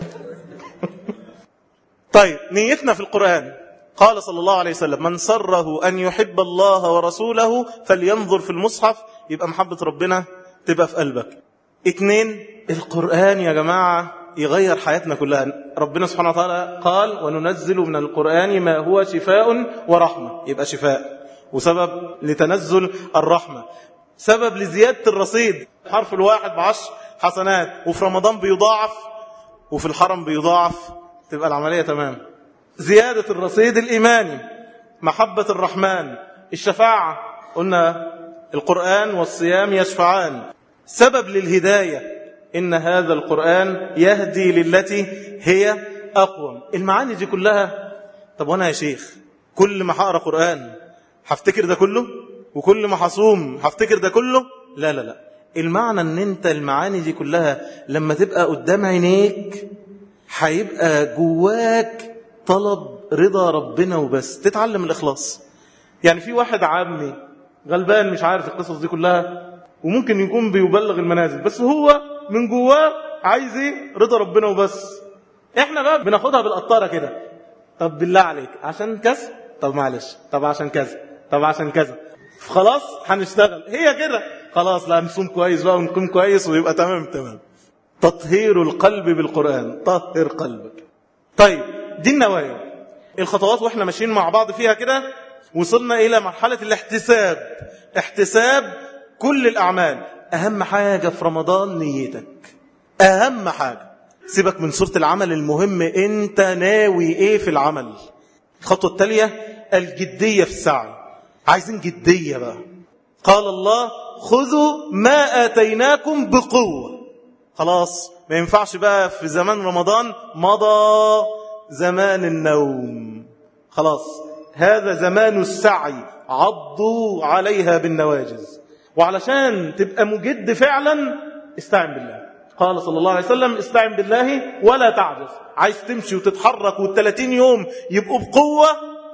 طيب نيتنا في القرآن، قال صلى الله عليه وسلم: من سره أن يحب الله ورسوله فلينظر في المصحف. يبقى محبة ربنا تبقى في قلبك. اتنين، القرآن يا جماعة يغير حياتنا كلها. ربنا سبحانه وتعالى قال: وننزل من القرآن ما هو شفاء ورحمة. يبقى شفاء وسبب لتنزل الرحمة، سبب لزيادة الرصيد. حرف الواحد بعشر حسنات، وفي رمضان بيضاعف وفي الحرم بيضاعف، تبقى العملية تمام. زيادة الرصيد الإيماني، محبة الرحمن، الشفاعة، قلنا القرآن والصيام يشفعان، سبب للهداية، إن هذا القرآن يهدي للتي هي أقوم. المعاني دي كلها. طب وانا يا شيخ كل ما هقرأ قرآن هفتكر ده كله؟ وكل ما هصوم هفتكر ده كله؟ لا لا لا. المعنى ان انت المعاني دي كلها لما تبقى قدام عينيك هيبقى جواك طلب رضا ربنا وبس. تتعلم الإخلاص. يعني في واحد عامي غلبان مش عارف القصص دي كلها، وممكن يكون بيبلغ المنازل، بس هو من جواه عايز ايه؟ رضا ربنا وبس. احنا بقى بناخدها بالقطاره كده. طب بالله عليك عشان كذا، طب معلش، طب عشان كذا، طب عشان كذا، خلاص هنشتغل هي كده، خلاص لا نصوم كويس بقى ونقوم كويس ويبقى تمام تمام. تطهير القلب بالقرآن، طهر قلبك. طيب دي النوايا، الخطوات، واحنا ماشيين مع بعض فيها كده وصلنا إلى مرحلة الاحتساب. احتساب كل الأعمال. أهم حاجة في رمضان نيتك، أهم حاجة. سيبك من صورة العمل، المهم أنت ناوي إيه في العمل. الخطوة التالية الجدية في السعي. عايزين جدية بقى. قال الله: خذوا ما آتيناكم بقوة. خلاص ما ينفعش بقى في زمان رمضان، مضى زمان النوم، خلاص هذا زمان السعي، عضوا عليها بالنواجز. وعلشان تبقى مجد فعلا استعن بالله. قال صلى الله عليه وسلم: استعن بالله ولا تعجز. عايز تمشي وتتحرك والثلاثين يوم يبقوا بقوة،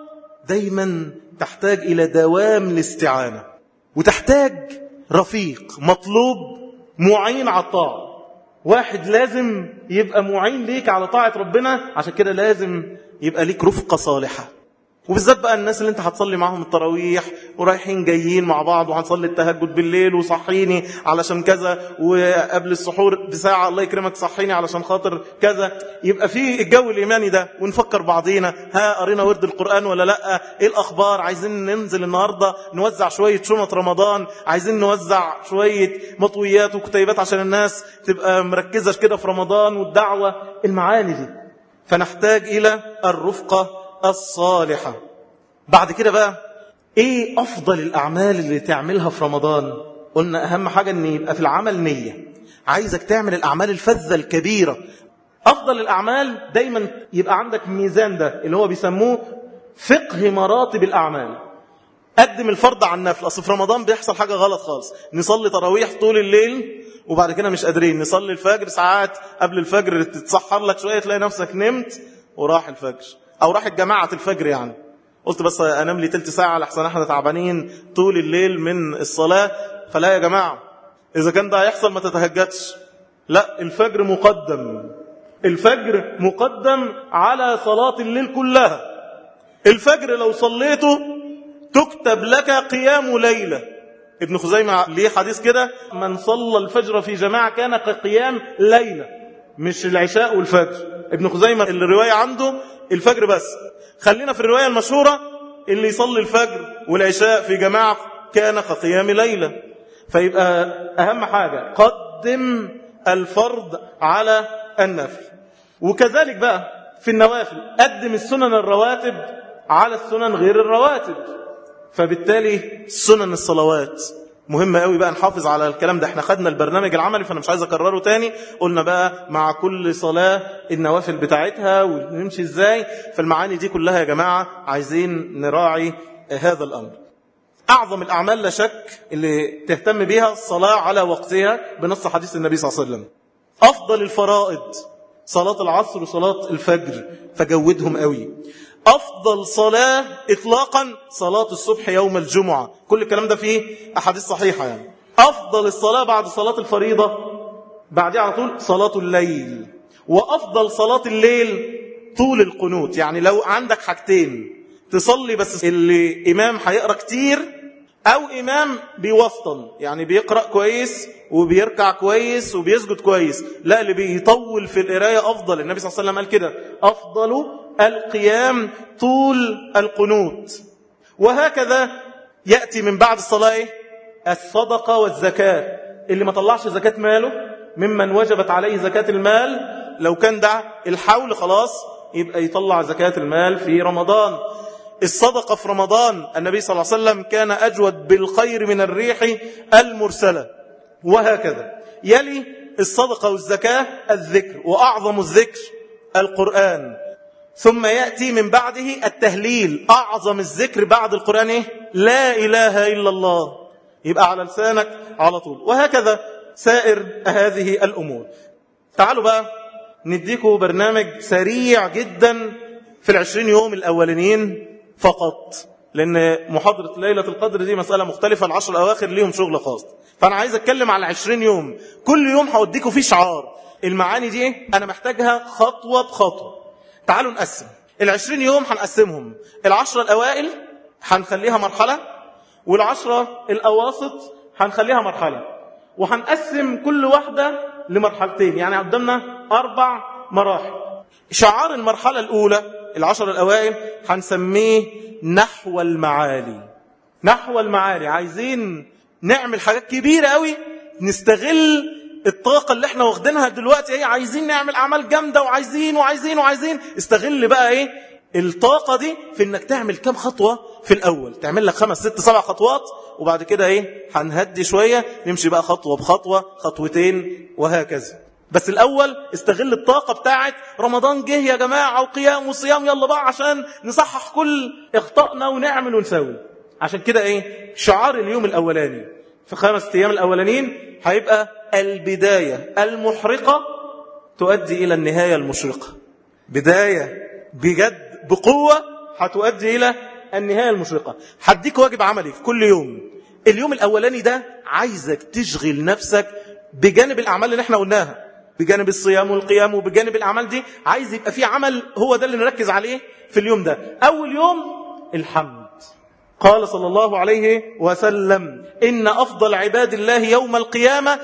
دايما تحتاج إلى دوام الاستعانة، وتحتاج رفيق مطلوب معين على الطاعة. واحد لازم يبقى معين ليك على طاعة ربنا. عشان كده لازم يبقى ليك رفقة صالحة، وبالذات بقى الناس اللي انت هتصلي معهم التراويح ورايحين جايين مع بعض، وهنصلي التهجد بالليل وصحيني علشان كذا، وقبل السحور بساعة الله يكرمك صحيني علشان خاطر كذا. يبقى في الجو الإيماني ده، ونفكر بعضينا: ها قرينا ورد القرآن ولا لا؟ ايه الأخبار؟ عايزين ننزل النهاردة نوزع شوية شنط رمضان، عايزين نوزع شوية مطويات وكتيبات عشان الناس تبقى مركزة كده في رمضان والدعوة. المعاني دي، فنحتاج إلى الرفقة الصالحة. بعد كده بقى ايه افضل الاعمال اللي تعملها في رمضان؟ قلنا اهم حاجة ان يبقى في العمل نية. عايزك تعمل الاعمال الفذة الكبيرة. افضل الاعمال دايما يبقى عندك ميزان، ده اللي هو بيسموه فقه مراتب الاعمال. قدم الفرض عن النفل. اصل في رمضان بيحصل حاجة غلط خالص، نصلي تراويح طول الليل وبعد كده مش قادرين نصلي الفجر، ساعات قبل الفجر تتسحر لك شوية تلاقي نفسك نمت وراح الفجر، او راح جماعة الفجر. يعني قلت بس انام لي تلت ساعة لحسن احنا تعبانين طول الليل من الصلاة. فلا يا جماعة، اذا كان ده هيحصل ما تتهجدش. لا، الفجر مقدم، الفجر مقدم على صلاة الليل كلها. الفجر لو صليته تكتب لك قيام ليلة. ابن خزيمة ليه حديث كده: من صلى الفجر في جماعة كان كقيام ليلة. مش العشاء والفجر، ابن خزيمة اللي الرواية عنده الفجر بس. خلينا في الرواية المشهورة: اللي يصلي الفجر والعشاء في جماعة كان كقيام ليلة. فيبقى أهم حاجة قدم الفرض على النفل. وكذلك بقى في النوافل قدم السنن الرواتب على السنن غير الرواتب. فبالتالي سنن الصلوات مهمة قوي بقى نحافظ على الكلام ده. احنا خدنا البرنامج العملي فانا مش عايز اكرره تاني. قلنا بقى مع كل صلاة النوافل بتاعتها ونمشي ازاي. فالمعاني دي كلها يا جماعة عايزين نراعي هذا الامر. اعظم الاعمال لا شك اللي تهتم بيها الصلاة على وقتها بنص حديث النبي صلى الله عليه وسلم. افضل الفرائض صلاة العصر وصلاة الفجر فجودهم قوي. أفضل صلاة إطلاقا صلاة الصبح يوم الجمعة. كل الكلام ده فيه أحاديث صحيحة يعني. أفضل الصلاة بعد صلاة الفريضة بعدها على طول صلاة الليل. وأفضل صلاة الليل طول القنوت. يعني لو عندك حاجتين تصلي بس اللي إمام هيقرأ كتير أو إمام بيوسطن يعني بيقرأ كويس وبيركع كويس وبيسجد كويس، لا اللي بيطول في القراية أفضل. النبي صلى الله عليه وسلم قال كده أفضل القيام طول القنوت. وهكذا يأتي من بعد الصلاة الصدقة والزكاة. اللي ما طلعش زكاة ماله ممن وجبت عليه زكاة المال لو كان ده الحول خلاص يبقى يطلع زكاة المال في رمضان. الصدقة في رمضان النبي صلى الله عليه وسلم كان أجود بالخير من الريح المرسلة. وهكذا يلي الصدقة والزكاة الذكر، وأعظم الذكر القرآن. ثم يأتي من بعده التهليل. أعظم الذكر بعد القرآن إيه؟ لا إله إلا الله، يبقى على لسانك على طول. وهكذا سائر هذه الأمور. تعالوا بقى نديكم برنامج سريع جدا في العشرين يوم الأولانيين فقط، لأن محاضرة ليلة القدر دي مسألة مختلفة. العشر الأواخر ليهم شغل خاص. فأنا عايز أتكلم على العشرين يوم. كل يوم هوديكم فيه شعار. المعاني دي أنا محتاجها خطوة بخطوة. تعالوا نقسم العشرين يوم. هنقسمهم العشرة الأوائل هنخليها مرحلة، والعشرة الأواسط هنخليها مرحلة، وهنقسم كل واحدة لمرحلتين. يعني قدامنا أربع مراحل. شعار المرحلة الأولى العشر الأوائل هنسميه نحو المعالي. نحو المعالي عايزين نعمل حاجات كبيرة قوي، نستغل الطاقة اللي احنا واخدينها دلوقتي. ايه عايزين نعمل أعمال جامدة وعايزين وعايزين وعايزين. استغل بقى ايه الطاقة دي في انك تعمل كام خطوة في الأول. تعمل لك خمس ست سبع خطوات، وبعد كده ايه هنهدي شوية نمشي بقى خطوة بخطوة خطوتين وهكذا. بس الأول استغل الطاقة بتاعت رمضان جه يا جماعة وقيام وصيام، يلا بقى عشان نصحح كل اخطائنا ونعمل ونسوي. عشان كده ايه شعار اليوم الأولاني في خمس ايام الأولانيين هيبقى البداية المحرقة تؤدي إلى النهاية المشرقة. بداية بجد بقوة هتؤدي إلى النهاية المشرقة. هديك واجب عملي في كل يوم. اليوم الأولاني ده عايزك تشغل نفسك بجانب الأعمال اللي احنا قلناها، بجانب الصيام والقيام، وبجانب الأعمال دي عايز يبقى في عمل هو ده اللي نركز عليه في اليوم ده. أول يوم الحمد. قال صلى الله عليه وسلم إن أفضل عباد الله يوم القيامة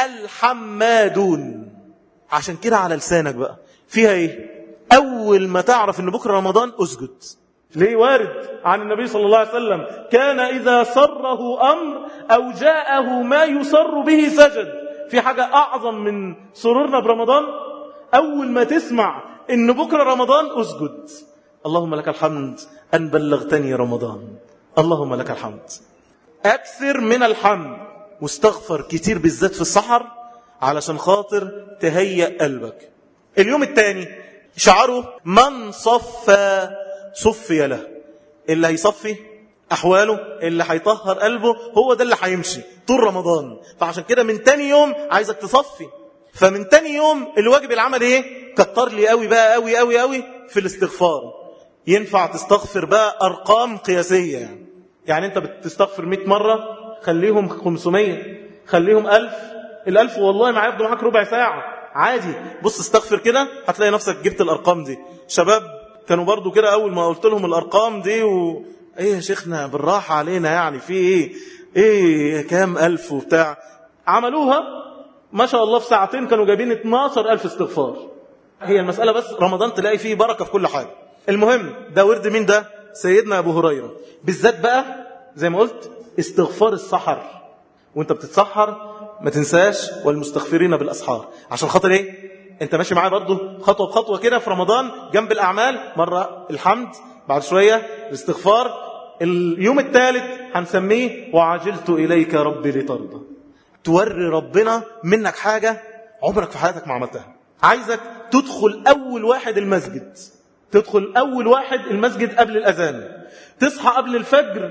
الحمادون. عشان كده على لسانك بقى فيها إيه؟ أول ما تعرف إن بكرة رمضان أسجد. ليه؟ وارد عن النبي صلى الله عليه وسلم كان إذا سره أمر أو جاءه ما يسر به سجد. في حاجة أعظم من سرورنا برمضان؟ أول ما تسمع إن بكرة رمضان أسجد. اللهم لك الحمد أن بلغتني رمضان. اللهم لك الحمد. أكثر من الحمد واستغفر كتير بالذات في السحر علشان خاطر تهيئ قلبك. اليوم الثاني شعره من صفى صفي له. اللي هيصفي أحواله، اللي هيطهر قلبه، هو ده اللي هيمشي طول رمضان. فعشان كده من تاني يوم عايزك تصفي. فمن تاني يوم الواجب العمل ايه؟ كتر لي قوي بقى قوي قوي قوي في الاستغفار. ينفع تستغفر بقى أرقام قياسية. يعني, يعني انت بتستغفر مئة مرة خليهم خمسمية، خليهم ألف. الألف والله ما هياخدوا معاك ربع ساعة عادي. بص استغفر كده هتلاقي نفسك جبت الأرقام دي. شباب كانوا برضو كده أول ما قلت لهم الأرقام دي و... ايه يا شيخنا بالراحة علينا يعني في ايه ايه كام ألف وبتاع، عملوها ما شاء الله في ساعتين كانوا جايبين اتناشر ألف استغفار. هي المسألة بس رمضان تلاقي فيه بركة في كل حاجة. المهم ده ورد مين ده؟ سيدنا أبو هريرة. بالذات بقى زي ما قلت استغفار السحر. وانت بتتسحر ما تنساش والمستغفرين بالأسحار. عشان خاطر ايه؟ انت ماشي معايا برضو خطوة بخطوة كده في رمضان، جنب الأعمال مرة الحمد، بعد شوية الاستغفار. اليوم الثالث هنسميه وعجلت إليك ربي لترضى. توري ربنا منك حاجة عمرك في حياتك ما عملتها. عايزك تدخل أول واحد المسجد، تدخل أول واحد المسجد قبل الأذان، تصحى قبل الفجر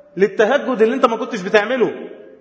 للتهجد اللي انت ما كنتش بتعمله،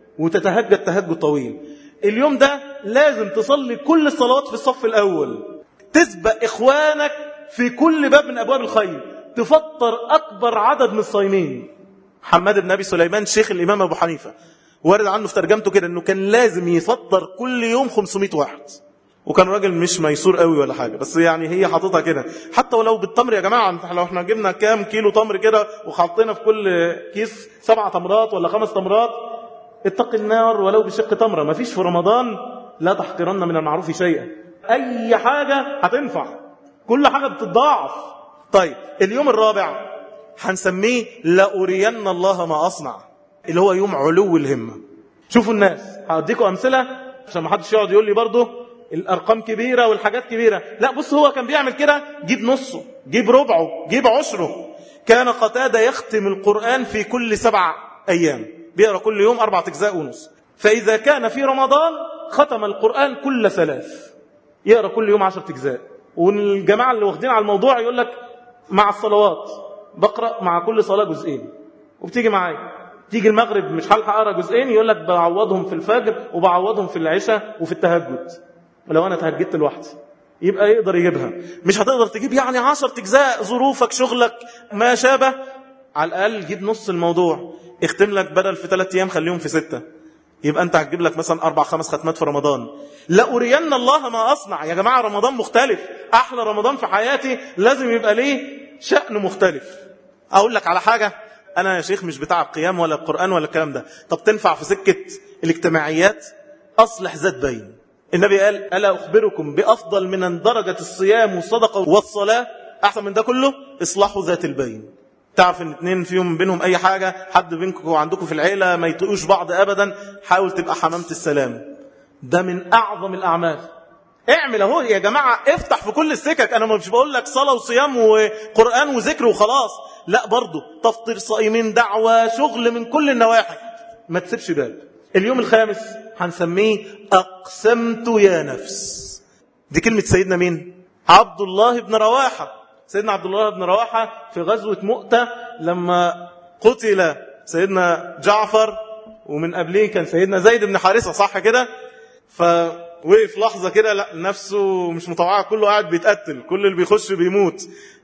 وتتهجد تهجد طويل. اليوم ده لازم تصلي كل الصلوات في الصف الأول، تسبق إخوانك في كل باب من أبواب الخير، تفطر أكبر عدد من الصايمين. محمد بن أبي سليمان شيخ الإمام أبو حنيفة وارد عنه في ترجمته كده أنه كان لازم يفطر كل يوم خمسمائة واحد، وكان راجل مش ميسور قوي ولا حاجة، بس يعني هي حاططها كده. حتى ولو بالتمر يا جماعة، لو احنا جبنا كام كيلو تمر كده وحطينا في كل كيس سبع تمرات ولا خمس تمرات، اتق النار ولو بشق تمرة. ما فيش في رمضان لا تحقرن من المعروف شيئا، أي حاجة هتنفع، كل حاجة بتضاعف. طيب اليوم الرابع هنسميه لأرين الله ما أصنع، اللي هو يوم علو الهمة. شوفوا الناس، هديكم أمثلة عشان ما حدش يقعد يقول لي برضه الأرقام كبيرة والحاجات كبيرة. لا، بص، هو كان بيعمل كده، جيب نصه، جيب ربعه، جيب عشره. كان قتادة يختم القرآن في كل سبع أيام، بيقرأ كل يوم أربعة أجزاء ونص. فإذا كان في رمضان ختم القرآن كل ثلاث، يقرأ كل يوم عشرة أجزاء. والجماعة اللي واخدين على الموضوع يقول لك مع الصلوات بقرأ مع كل صلاة جزئين، وبتيجي معايا تيجي المغرب مش هلحق أقرأ جزئين، يقول لك بعوضهم في الفجر وبعوضهم في العشاء وفي التهجد. ولو أنا تهجدت لوحدي يبقى يقدر يجيبها. مش هتقدر تجيب يعني عشرة أجزاء، ظروفك، شغلك، ما شابه. على الأقل جيب نص الموضوع، اختم لك بدل في ثلاثة أيام خليهم في ستة، يبقى أنت هتجيب لك مثلا أربع خمس ختمات في رمضان. لأرين الله ما أصنع. يا جماعة رمضان مختلف، أحلى رمضان في حياتي لازم يبقى ليه شأن مختلف. أقول لك على حاجة، أنا يا شيخ مش بتاع القيام ولا القرآن ولا الكلام ده، طب تنفع في سكة الاجتماعيات؟ أصلح ذات بين. النبي قال ألا أخبركم بأفضل من درجة الصيام والصدقة والصلاة؟ أحسن من ده كله إصلاح ذات البين. تعرف ان اتنين فيهم بينهم اي حاجة، حد بينكم وعندكم في العيلة ما يطيقوش بعض ابدا، حاول تبقى حمامة السلام. ده من اعظم الاعمال. اعمل اهو يا جماعة، افتح في كل السكك. انا مش بقول لك صلاة وصيام وقرآن وذكر وخلاص، لا، برضو تفطير صائمين، دعوة، شغل من كل النواحي، ما تسيبش باب. اليوم الخامس هنسميه أقسمت يا نفس. دي كلمة سيدنا مين؟ عبد الله بن رواحة. سيدنا عبد الله بن رواحة في غزوة مؤتة لما قتل سيدنا جعفر، ومن قبله كان سيدنا زيد بن حارثة، صح كده؟ فوقف لحظة كده، لا نفسه مش مطوعة، كله قاعد بيتقتل، كل اللي بيخش بيموت.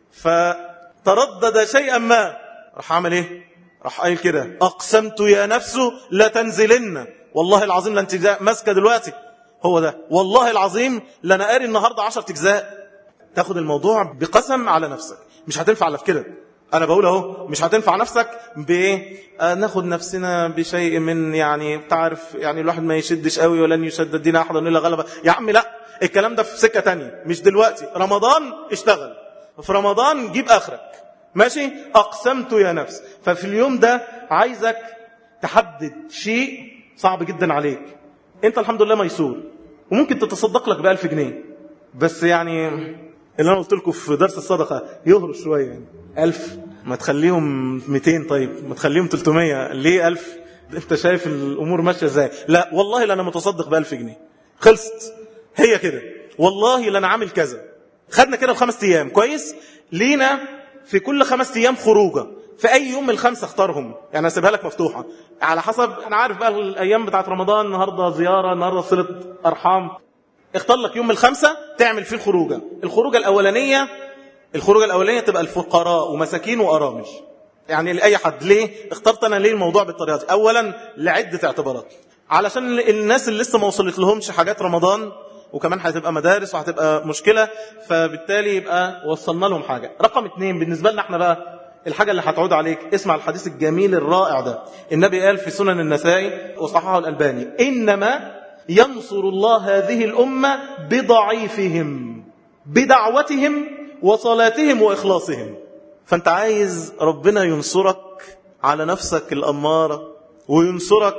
فتردد شيئا ما، راح عمل ايه؟ راح قايل كده أقسمت يا نفس لا تنزلن، والله العظيم لن تجزاء. ماسكة دلوقتي هو ده، والله العظيم لن أقري النهاردة عشرة أجزاء. تاخد الموضوع بقسم على نفسك، مش هتنفع الا في كده. انا بقول اهو مش هتنفع نفسك بايه؟ آه ناخد نفسنا بشيء من يعني تعرف يعني الواحد ما يشدش قوي، ولن يشد الدين احد الا غلبه. يا عم لا، الكلام ده في سكه تانية، مش دلوقتي. رمضان اشتغل، في رمضان جيب اخرك، ماشي؟ اقسمت يا نفس. ففي اليوم ده عايزك تحدد شيء صعب جدا عليك. انت الحمد لله ميسور، وممكن تتصدق لك بألف جنيه، بس يعني اللي أنا قلت لكم في درس الصدقة يهرش شوية، يعني ألف ما تخليهم مئتين، طيب ما تخليهم ثلاثمائة، ليه ألف؟ أنت شايف الأمور ماشية إزاي؟ لا والله لأنا متصدق بألف جنيه، خلصت هي كده، والله لأنا عامل كذا. خدنا كده بخمس أيام كويس، لينا في كل خمس أيام خروجة، في أي يوم من الخمسة اختارهم، يعني أسيبها لك مفتوحة على حسب. أنا عارف بقى الأيام بتاعت رمضان، النهاردة زيارة، النهاردة صلة أرحام، اختار لك يوم من الخمسة تعمل فيه الخروجة. الخروجة الأولانية الخروجة الأولانية تبقى الفقراء ومساكين وأرامل، يعني لأي حد. ليه اخترت أنا ليه الموضوع بالطريقة دي؟ أولا لعدة اعتبارات، علشان الناس اللي لسه ما وصلت لهمش حاجات رمضان، وكمان هتبقى مدارس وهتبقى مشكلة، فبالتالي يبقى وصلنا لهم حاجة. رقم اتنين بالنسبة لنا احنا بقى، الحاجة اللي هتعود عليك، اسمع الحديث الجميل الرائع ده. النبي قال في سنن النسائي وصححه الألباني: إنما ينصر الله هذه الأمة بضعيفهم، بدعوتهم وصلاتهم وإخلاصهم. فأنت عايز ربنا ينصرك على نفسك الأمارة، وينصرك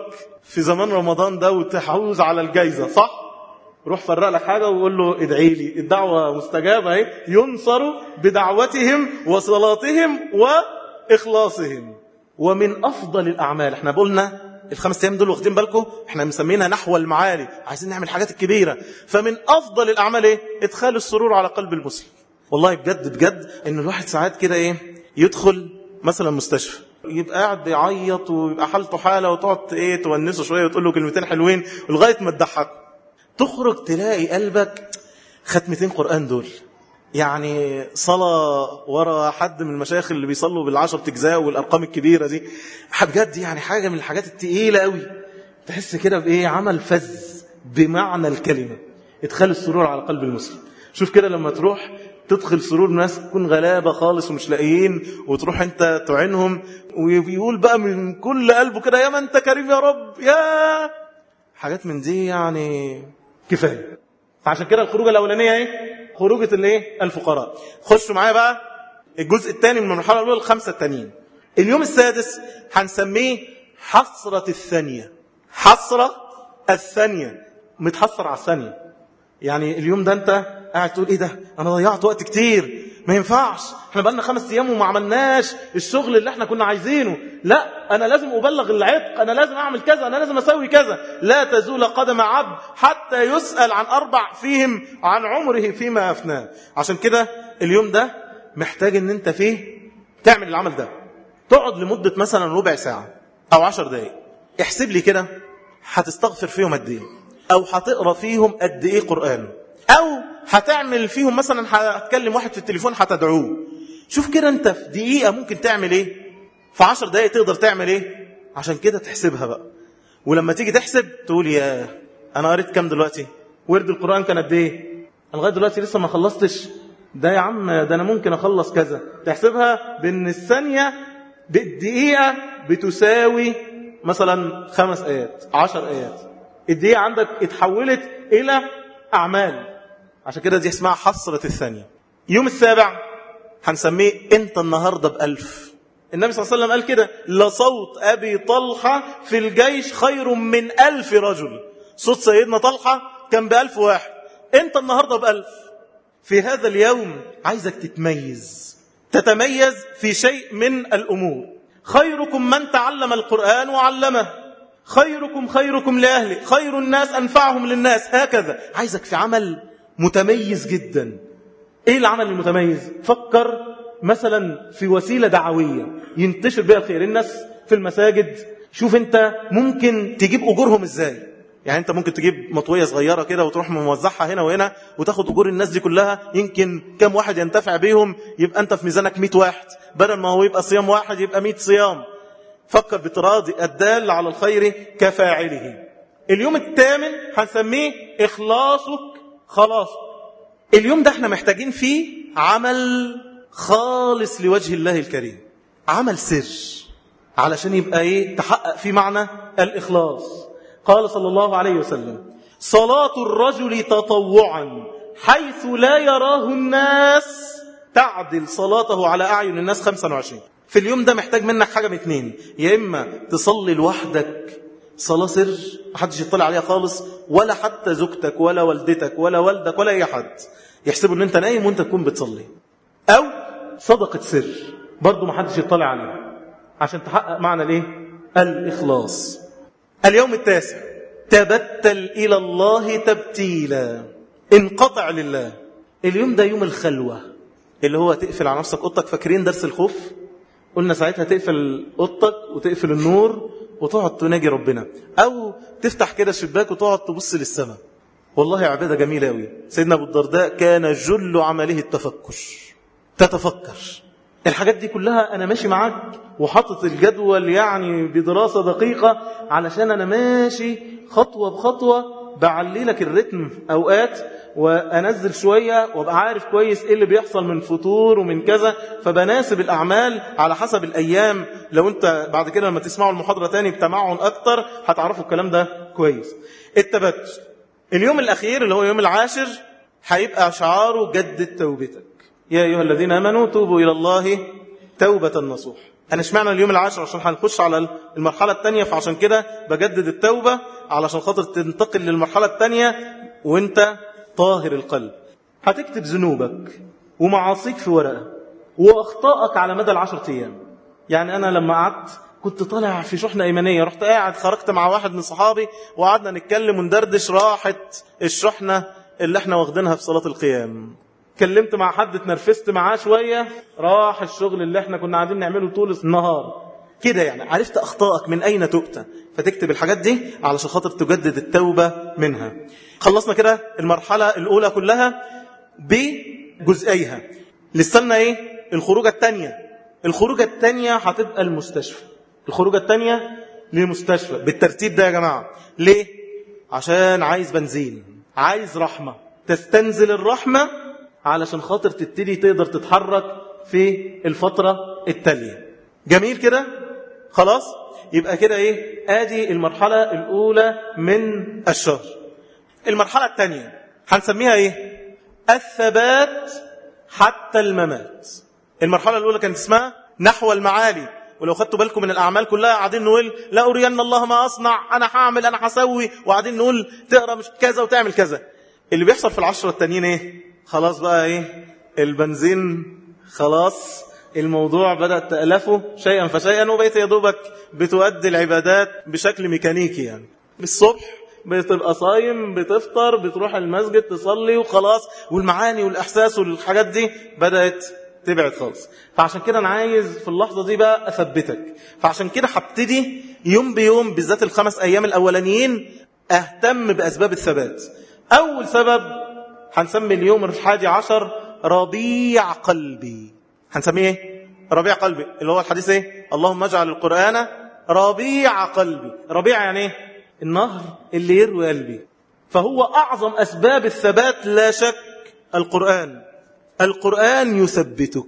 في زمان رمضان ده وتحوز على الجايزة، صح؟ روح فرق لك حاجة وقول له ادعي لي، الدعوة مستجابة اهي، ينصر بدعوتهم وصلاتهم وإخلاصهم. ومن أفضل الأعمال، احنا قلنا الخمس أيام دول واخدين بالكم احنا مسمينها نحو المعالي، عايزين نعمل حاجات الكبيرة، فمن أفضل الأعمال ايه؟ ادخال السرور على قلب المسلم. والله بجد بجد ان الواحد ساعات كده ايه يدخل مثلا مستشفى، يبقى قاعد بيعيط ويبقى حالته حالة، وتقعد ايه تونسه شوية وتقول له كلمتين حلوين لغاية ما تضحك، تخرج تلاقي قلبك ختمتين قرآن دول، يعني صلاة ورا حد من المشايخ اللي بيصلوا بالعشر تجزاء والأرقام الكبيرة دي، بجد يعني حاجة من الحاجات التقيلة قوي، تحس كده بإيه عمل فذ بمعنى الكلمة، ادخال السرور على قلب المسلم. شوف كده لما تروح تدخل سرور ناس تكون غلابة خالص ومش لاقيين، وتروح انت تعينهم، وبيقول بقى من كل قلبه كده يا من انت كريم يا رب، يا حاجات من دي يعني كفاية. فعشان كده الخروجة الأولانية ايه؟ خروجة الايه؟ الفقراء. خشوا معايا بقى الجزء الثاني من المرحلة الأولى، الخمسة التانيين. اليوم السادس هنسميه حسرة الثانية. حسرة الثانية، متحسر على الثانية. يعني اليوم ده انت قاعد تقول ايه ده، انا ضيعت وقت كتير، ما ينفعش، احنا بقالنا خمس ايام وما عملناش الشغل اللي احنا كنا عايزينه، لا انا لازم ابلغ العتق، انا لازم اعمل كذا، انا لازم اسوي كذا. لا تزول قدم عبد حتى يسأل عن اربع فيهم عن عمره فيما افناه. عشان كده اليوم ده محتاج ان انت فيه تعمل العمل ده، تقعد لمدة مثلا ربع ساعة او عشر دقايق، احسب لي كده هتستغفر فيهم قد ايه، او هتقرأ فيهم قد ايه قرآن، او هتعمل فيهم مثلا هتكلم واحد في التليفون هتدعوه. شوف كده انت في دقيقة ممكن تعمل ايه، في عشر دقايق تقدر تعمل ايه، عشان كده تحسبها بقى. ولما تيجي تحسب تقول يا انا قريت كام دلوقتي، ورد القرآن كان قد ايه، انا لغايه دلوقتي لسه ما خلصتش، ده يا عم ده انا ممكن اخلص كذا. تحسبها بان الثانية بالدقيقة بتساوي مثلا خمس ايات، عشر ايات، الدقيقة عندك اتحولت الى اعمال. عشان كده دي اسمها حسرة الثانية. يوم السابع هنسميه انت النهاردة بألف. النبي صلى الله عليه وسلم قال كده لصوت أبي طلحة في الجيش خير من ألف رجل. صوت سيدنا طلحة كان بألف واحد، انت النهاردة بألف. في هذا اليوم عايزك تتميز، تتميز في شيء من الأمور. خيركم من تعلم القرآن وعلمه، خيركم خيركم لأهله، خير الناس أنفعهم للناس. هكذا عايزك في عمل متميز جدا. ايه العمل المتميز؟ فكر مثلا في وسيلة دعوية ينتشر بها الخير. الناس في المساجد شوف انت ممكن تجيب اجورهم ازاي. يعني انت ممكن تجيب مطوية صغيرة كده وتروح موزعها هنا وهنا وتاخد اجور الناس دي كلها، يمكن كم واحد ينتفع بيهم، يبقى انت في ميزانك مئة واحد، بدل ما هو يبقى صيام واحد يبقى مئة صيام. فكر بتراضي الدال على الخير كفاعله. اليوم الثامن هنسميه إخلاصك خلاصك. اليوم ده احنا محتاجين فيه عمل خالص لوجه الله الكريم، عمل سر، علشان يبقى ايه تحقق فيه معنى الإخلاص. قال صلى الله عليه وسلم صلاة الرجل تطوعا حيث لا يراه الناس تعدل صلاته على أعين الناس خمسة وعشرين. في اليوم ده محتاج منك حاجة من اتنين، يا إما تصلي لوحدك صلاة سر محدش يطلع عليها خالص، ولا حتى زوجتك ولا والدتك ولا والدك ولا أي حد يحسبوا ان انت نايم وانت تكون بتصلي، او صدقة سر برضو محدش يطلع عليها، عشان تحقق معنى الايه؟ الإخلاص. اليوم التاسع تبتل إلى الله تبتيلا، انقطع لله. اليوم ده يوم الخلوة، اللي هو تقفل على نفسك اوضتك. فاكرين درس الخوف؟ قلنا ساعتها تقفل اوضتك وتقفل النور وتقعد تناجي ربنا، او تفتح كده الشباك وتقعد تبص للسماء. والله عبادة جميلة أوي. سيدنا أبو الدرداء كان جل عمله التفكر، تتفكر الحاجات دي كلها. أنا ماشي معاك وحطت الجدول يعني بدراسة دقيقة، علشان أنا ماشي خطوة بخطوة بعلي لك الرتم أوقات، وأنزل شوية وابقى عارف كويس إيه اللي بيحصل من فطور ومن كذا، فبناسب الأعمال على حسب الأيام. لو أنت بعد كده لما تسمعوا المحاضرة تاني بتمعن أكتر هتعرفوا الكلام ده كويس. التبتل. اليوم الأخير اللي هو يوم العاشر هيبقى شعاره جدد توبتك، يا أيها الذين آمنوا توبوا إلى الله توبة نصوح. أنا اشمعنى اليوم العاشر؟ عشان هنخش على المرحلة الثانية، فعشان كده بجدد التوبة علشان خاطر تنتقل للمرحلة الثانية وانت طاهر القلب. هتكتب ذنوبك ومعاصيك في ورقة وأخطائك على مدى العشر أيام. يعني أنا لما قعدت كنت طالع في شحنة إيمانية، رحت قاعد خرجت مع واحد من صحابي وقعدنا نتكلم وندردش، راحت الشحنة اللي احنا واخدينها في صلاة القيام. كلمت مع حد تنرفزت معاه شوية، راح الشغل اللي احنا كنا قاعدين نعمله طول النهار كده. يعني عرفت أخطائك من أين تؤتى، فتكتب الحاجات دي علشان خاطر تجدد التوبة منها. خلصنا كده المرحلة الأولى كلها بجزئيها. لسنا ايه؟ الخروجة الثانية. الخروجة الثانية هتبقى المستشفى. الخروجة الثانية للمستشفى بالترتيب ده يا جماعة. ليه؟ عشان عايز بنزين، عايز رحمة، تستنزل الرحمة علشان خاطر تبتدي تقدر تتحرك في الفترة التالية. جميل كده؟ خلاص؟ يبقى كده ايه؟ ادي المرحلة الأولى من الشهر. المرحلة الثانية هنسميها ايه؟ الثبات حتى الممات. المرحلة الأولى كانت اسمها نحو المعالي، ولو خدتوا بالكم من الأعمال كلها قاعدين نقول لا أرين الله ما أصنع، أنا هعمل، أنا هسوي، وقاعدين نقول تقرأ مش كذا وتعمل كذا. اللي بيحصل في العشرة التانيين ايه؟ خلاص بقى ايه؟ البنزين خلاص، الموضوع بدأ تألفه شيئا فشيئا، وبقيت يا دوبك بتؤدي العبادات بشكل ميكانيكي. يعني بالصبح بتبقى صايم، بتفطر، بتروح المسجد تصلي وخلاص، والمعاني والإحساس والحاجات دي بدأت تبعد خالص. فعشان كده أنا عايز في اللحظة دي بقى أثبتك. فعشان كده هبتدي يوم بيوم، بالذات الخمس أيام الأولانيين، أهتم بأسباب الثبات. أول سبب هنسمي اليوم الحادي عشر ربيع قلبي. هنسميه ايه؟ ربيع قلبي، اللي هو الحديث ايه؟ اللهم اجعل القرآن ربيع قلبي. ربيع يعني ايه؟ النهر اللي يروي قلبي. فهو أعظم أسباب الثبات لا شك القرآن. القرآن يثبتك.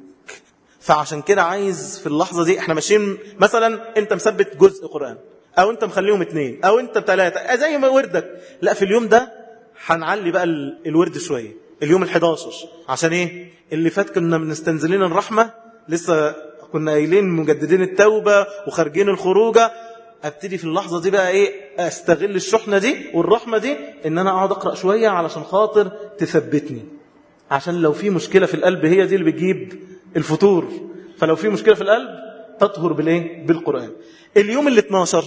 فعشان كده عايز في اللحظة دي، احنا ماشيين مثلا انت مثبت جزء قرآن، او انت مخليهم اتنين، او انت بتلاتة، زي ما وردك. لا، في اليوم ده هنعلي بقى الورد شوية، اليوم الحداشر. عشان ايه؟ اللي فات كنا بنستنزلين الرحمة، لسه كنا قايلين مجددين التوبة وخارجين الخروجة. ابتدي في اللحظة دي بقى ايه؟ استغل الشحنة دي والرحمة دي، ان انا اقعد اقرأ شوية علشان خاطر تثبتني. عشان لو في مشكلة في القلب، هي دي اللي بتجيب الفتور. فلو في مشكلة في القلب تطهر بالايه؟ بالقرآن. اليوم ال اثناشر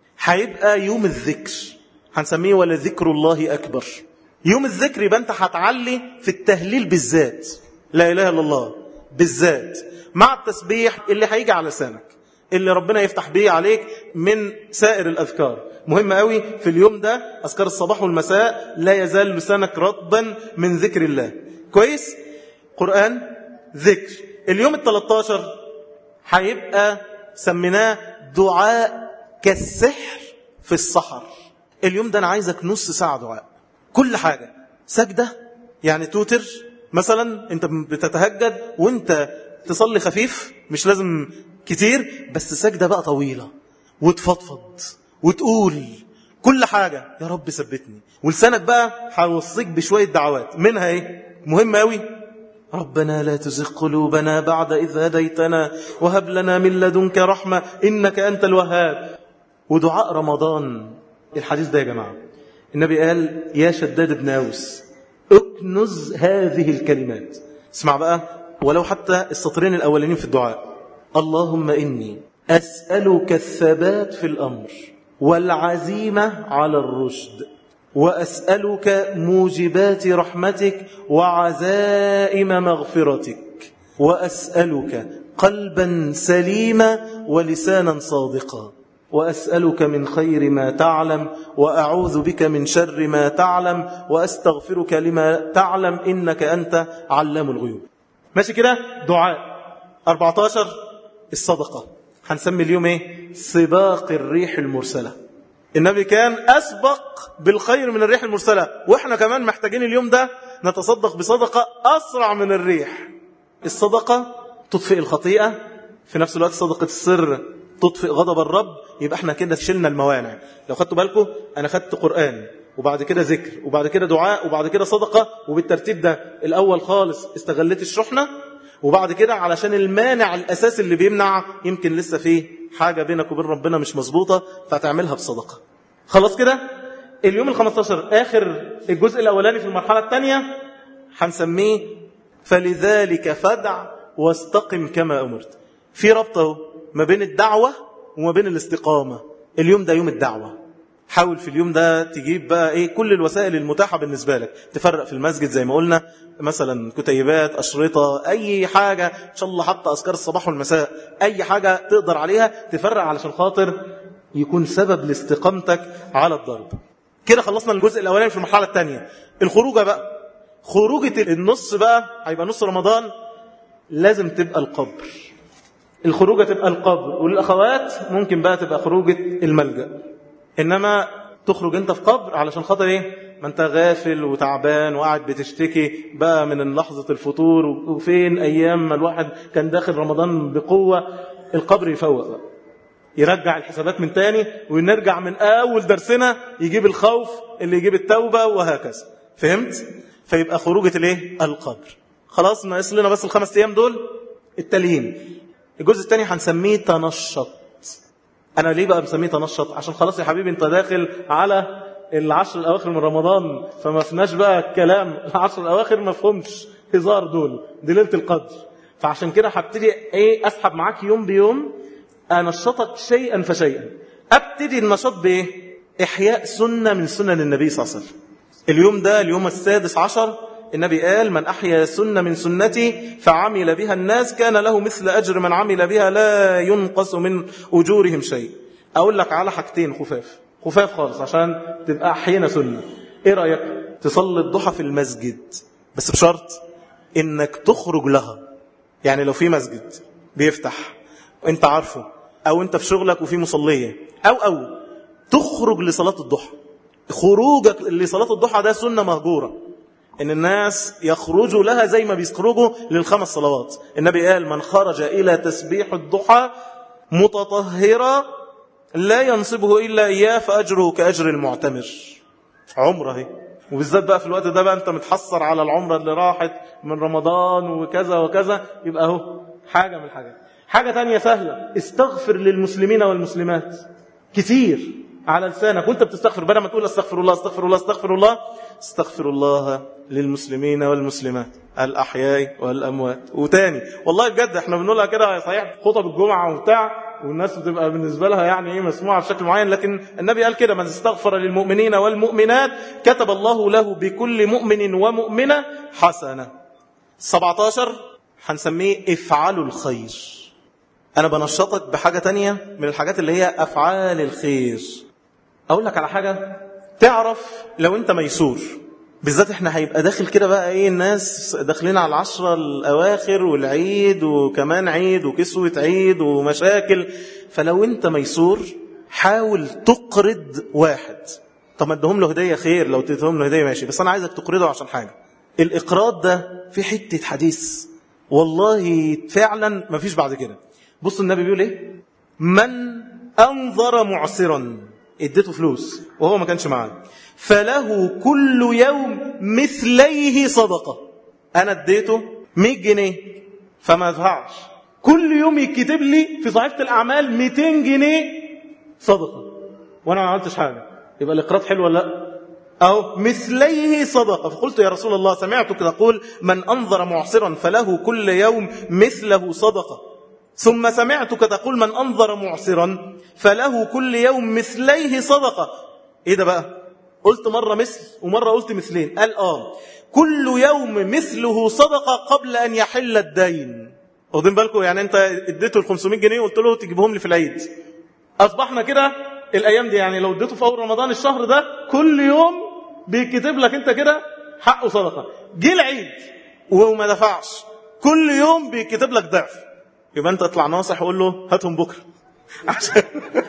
هيبقى يوم الذكر، هنسميه ولا ذكر الله أكبر. يوم الذكر يبقى انت هتعلي في التهليل بالذات، لا إله إلا الله بالذات، مع التسبيح اللي هيجي على لسانك، اللي ربنا يفتح بيه عليك من سائر الأذكار. مهم قوي في اليوم ده أذكار الصباح والمساء، لا يزال لسانك رطبا من ذكر الله. كويس؟ قرآن، ذكر. اليوم الثلاثاشر هيبقى سميناه دعاء كالسحر في السحر. اليوم ده أنا عايزك نص ساعة دعاء، كل حاجة. سجدة يعني توتر مثلا، انت بتتهجد وانت تصلي خفيف، مش لازم كتير، بس سجدة بقى طويلة، وتفضفض وتقول كل حاجة يا رب ثبتني. ولسانك بقى هيوصيك بشوية دعوات، منها ايه؟ مهم قوي، ربنا لا تزغ قلوبنا بعد إذ هديتنا وهب لنا من لدنك رحمة إنك أنت الوهاب. ودعاء رمضان، الحديث ده يا جماعة النبي قال يا شداد بن أوس اكنز هذه الكلمات. اسمع بقى ولو حتى السطرين الأولين في الدعاء: اللهم إني أسألك الثبات في الأمر والعزيمة على الرشد، وأسألك موجبات رحمتك وعزائم مغفرتك، وأسألك قلبا سليما ولسانا صادقا، وأسألك من خير ما تعلم وأعوذ بك من شر ما تعلم وأستغفرك لما تعلم إنك أنت علام الغيوب. ماشي كده؟ دعاء. أربعتاشر الصدقة. هنسمي اليوم ايه؟ سباق الريح المرسلة. النبي كان أسبق بالخير من الريح المرسلة، وإحنا كمان محتاجين اليوم ده نتصدق بصدقة أسرع من الريح. الصدقة تطفئ الخطيئة، في نفس الوقت صدقة السر تطفئ غضب الرب. يبقى احنا كده شلنا الموانع. لو خدتوا بالكم أنا خدت قرآن وبعد كده ذكر وبعد كده دعاء وبعد كده صدقة، وبالترتيب ده الأول خالص استغلت الشحنة، وبعد كده علشان المانع الأساسي اللي بيمنع يمكن لسه فيه حاجة بينك وبين ربنا مش مظبوطة فتعملها بصدقة. خلاص كده اليوم الخمستاشر آخر الجزء الأولاني في المرحلة الثانية هنسميه فلذلك فدع واستقم كما أمرت. في ربطه ما بين الدعوة وما بين الاستقامة. اليوم ده يوم الدعوة، حاول في اليوم ده تجيب بقى ايه كل الوسائل المتاحة بالنسبة لك، تفرق في المسجد زي ما قلنا مثلا كتيبات، أشرطة، أي حاجة إن شاء الله، حتى أذكار الصباح والمساء، أي حاجة تقدر عليها تفرق علشان خاطر يكون سبب لاستقامتك على الضرب. كده خلصنا الجزء الأولاني في المرحلة الثانية. الخروجة بقى، خروجة النص بقى هيبقى نص رمضان، لازم تبقى القبر. الخروجة تبقى القبر، والأخوات ممكن بقى تبقى خروجة الملجأ. إنما تخرج أنت في قبر علشان خاطر إيه؟ ما أنت غافل وتعبان وقاعد بتشتكي بقى من لحظة الفطور، وفين أيام ما الواحد كان داخل رمضان بقوة. القبر يفوق بقى، يرجع الحسابات من تاني، ونرجع من أول درسنا يجيب الخوف اللي يجيب التوبة، وهكذا. فهمت؟ فيبقى خروجة الإيه؟ القبر. خلاص ما يصلنا بس الخمس أيام دول التاليين. الجزء الثاني هنسميه تنشط. أنا ليه بقى بسميه تنشط؟ عشان خلاص يا حبيبي أنت داخل على العشر الأواخر من رمضان، فما فناش بقى الكلام. العشر الأواخر ما فهمش هزار، دول دي ليلة القدر. فعشان كده هبتدي إيه أسحب معاك يوم بيوم، أنشطك شيئا فشيئا. أبتدي النشاط بإيه؟ إحياء سنة من سنن النبي صلى الله عليه وسلم. اليوم ده اليوم السادس عشر، النبي قال من أحيا سنة من سنتي فعمل بها الناس كان له مثل أجر من عمل بها لا ينقص من أجورهم شيء. أقول لك على حاجتين خفاف خفاف خالص عشان تبقى أحيانا سنة. إيه رأيك تصلي الضحى في المسجد، بس بشرط إنك تخرج لها. يعني لو في مسجد بيفتح وإنت عارفه، أو إنت في شغلك وفي مصلية، أو أو تخرج لصلاة الضحى. خروجك لصلاة الضحى ده سنة مهجورة، إن الناس يخرجوا لها زي ما بيخرجوا للخمس صلوات. النبي قال من خرج إلى تسبيح الضحى متطهرا لا ينصبه إلا إياه فأجره كأجر المعتمر. عمره هي، وبالذات بقى في الوقت ده بقى أنت متحصر على العمرة اللي راحت من رمضان وكذا وكذا، يبقى هو حاجة من الحاجات. حاجة تانية سهلة، استغفر للمسلمين والمسلمات كتير على لسانك وانت بتستغفر، بدل ما تقول استغفر الله استغفر الله استغفر الله، استغفر الله للمسلمين والمسلمات الأحياء والأموات. وتاني والله بجد احنا بنقولها كده صحيح خطب الجمعة وبتاع، والناس بتبقى بالنسبة لها يعني ايه مسموعة بشكل معين، لكن النبي قال كده من استغفر للمؤمنين والمؤمنات كتب الله له بكل مؤمن ومؤمنة حسنة. سبعتاشر هنسميه افعلوا الخير. أنا بنشطك بحاجة تانية من الحاجات اللي هي أفعال الخير. أقول لك على حاجة تعرف لو أنت ميسور، بالذات احنا هيبقى داخل كده بقى ايه، الناس داخلين على العشرة الأواخر والعيد وكمان عيد وكسوة عيد ومشاكل. فلو أنت ميسور حاول تقرض واحد. طب ما ادهم له هدية خير، لو تدهم له هدية ماشي، بس أنا عايزك تقرضه عشان حاجة. الإقراض ده في حتة حديث والله فعلا ما فيش بعد كده. بص النبي بيقول ايه؟ من أنظر معسرا، اديته فلوس وهو ما كانش معاه، فله كل يوم مثليه صدقة. أنا اديته مية جنيه فما دفعش، كل يوم يكتب لي في صحيفة الأعمال ميتين جنيه صدقة وأنا ما عملتش حاجة. يبقى الإقراض حلو ولا لا؟ أو مثليه صدقة. فقلت يا رسول الله سمعتك تقول من أنظر معسرا فله كل يوم مثله صدقة، ثم سمعتك تقول من أنظر معسرا فله كل يوم مثليه صدقة. إيه ده بقى؟ قلت مرة مثل ومرة قلت مثلين. قال آه كل يوم مثله صدقة قبل أن يحل الدين. واخدين بالكم؟ يعني أنت اديته الخمسمائة جنيه وقلت له تجيبهم لي في العيد. أصبحنا كده الأيام دي، يعني لو اديته في أول رمضان الشهر ده كل يوم بيكتب لك أنت كده حقه صدقة. جه العيد وما دفعش، كل يوم بيكتب لك ضعف. يبقى أنت اطلع ناصح وقول له هاتهم بكرة عشان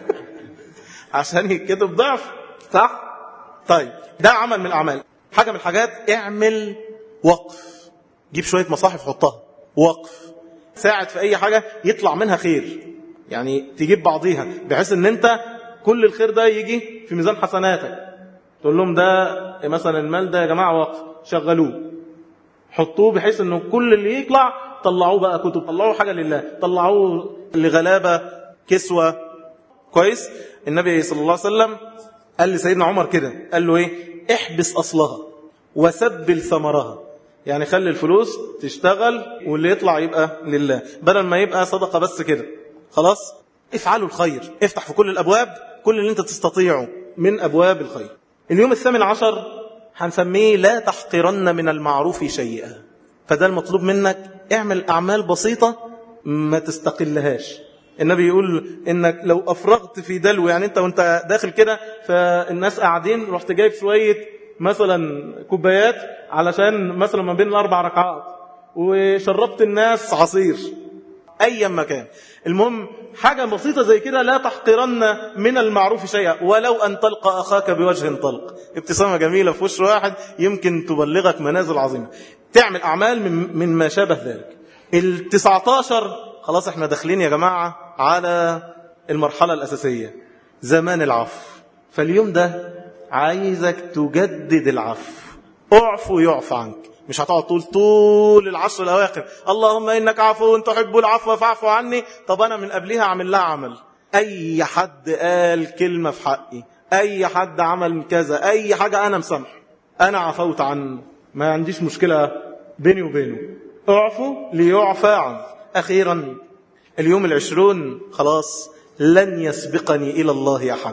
عشان يكتب ضعف. صح؟ طيب ده عمل من الأعمال. حاجة من الحاجات، اعمل وقف. جيب شوية مصاحف حطها وقف، ساعد في أي حاجة يطلع منها خير. يعني تجيب بعضيها بحيث ان انت كل الخير ده يجي في ميزان حسناتك. تقول لهم ده مثلا المال ده يا جماعة وقف، شغلوه حطوه بحيث انه كل اللي يطلع طلعوه بقى كتب، طلعوه حاجة لله، طلعوه لغلابة كسوة. كويس. النبي صلى الله عليه وسلم قال لسيدنا عمر كده، قال له ايه؟ احبس أصلها وسبل ثمرها، يعني خلي الفلوس تشتغل واللي يطلع يبقى لله، بدل ما يبقى صدقة بس كده. خلاص. افعلوا الخير، افتح في كل الأبواب، كل اللي انت تستطيعه من أبواب الخير. اليوم الثامن عشر هنسميه لا تحقرن من المعروف شيئا. فده المطلوب منك، اعمل أعمال بسيطة ما تستقلهاش. النبي يقول انك لو افرغت في دلو، يعني انت وانت داخل كده فالناس قاعدين، رحت جايب شوية مثلا كوبايات علشان مثلا ما بين الاربع ركعات وشربت الناس عصير اي مكان، المهم حاجة بسيطة زي كده، لا تحقرن من المعروف شيئا ولو أن تلقى أخاك بوجه طلق. ابتسامة جميلة في وش واحد يمكن تبلغك منازل عظيمة. تعمل أعمال من ما شابه ذلك. التسعتاشر خلاص احنا داخلين يا جماعة على المرحلة الأساسية، زمان العفو. فاليوم ده عايزك تجدد العفو. اعفو يعفى عنك. مش هتقعد طول طول العشر الأواخر اللهم إنك عفو تحب العفو فاعفو عني. طب أنا من قبلها أعمل لها عمل، أي حد قال كلمة في حقي، أي حد عمل كذا، أي حاجة أنا مسامح، أنا عفوت عنه، ما عنديش مشكلة بيني وبينه. اعفو ليعفى عنك. أخيرا اليوم العشرون خلاص، لن يسبقني إلى الله أحد،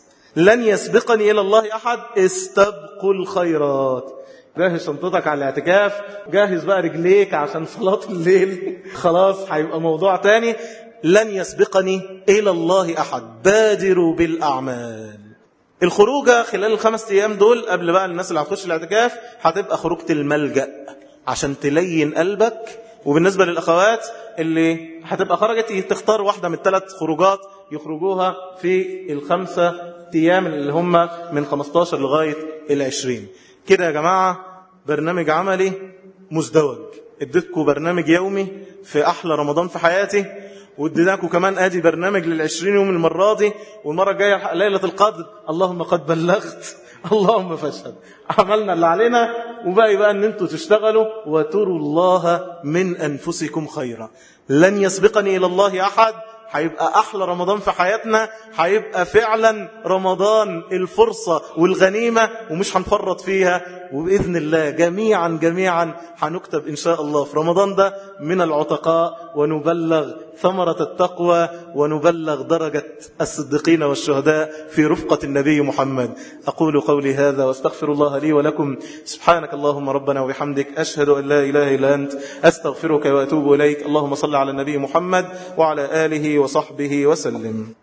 لن يسبقني إلى الله أحد. استبقوا الخيرات. جاهز شنطتك على الاعتكاف، جاهز بقى رجليك عشان صلاة الليل، خلاص هيبقى موضوع تاني. لن يسبقني إلى الله أحد. بادروا بالأعمال. الخروجة خلال الخمس أيام دول قبل بقى الناس اللي هتخش الاعتكاف هتبقى خروجة الملجأ عشان تلين قلبك. وبالنسبة للأخوات اللي هتبقى خرجت تختار واحدة من الثلاث خروجات يخرجوها في الخمسة أيام اللي هم من خمستاشر لغاية العشرين. كده يا جماعة برنامج عملي مزدوج. اديتكم برنامج يومي في أحلى رمضان في حياتي، واديناكم كمان ادي برنامج للعشرين يوم المرة دي، والمرة الجاية ليلة القدر. اللهم قد بلغت، اللهم فاشهد. عملنا اللي علينا، وباقي بقى ان انتوا تشتغلوا وتروا الله من انفسكم خيرا. لن يسبقني الى الله احد. هيبقى أحلى رمضان في حياتنا، هيبقى فعلا رمضان الفرصة والغنيمة ومش هنفرط فيها. وبإذن الله جميعا جميعا هنكتب إن شاء الله في رمضان ده من العتقاء، ونبلغ ثمرة التقوى، ونبلغ درجة الصديقين والشهداء في رفقة النبي محمد. أقول قولي هذا واستغفر الله لي ولكم. سبحانك اللهم ربنا وبحمدك، أشهد أن لا إله إلا أنت، أستغفرك وأتوب إليك. اللهم صل على النبي محمد وعلى آله وصحبه وسلم.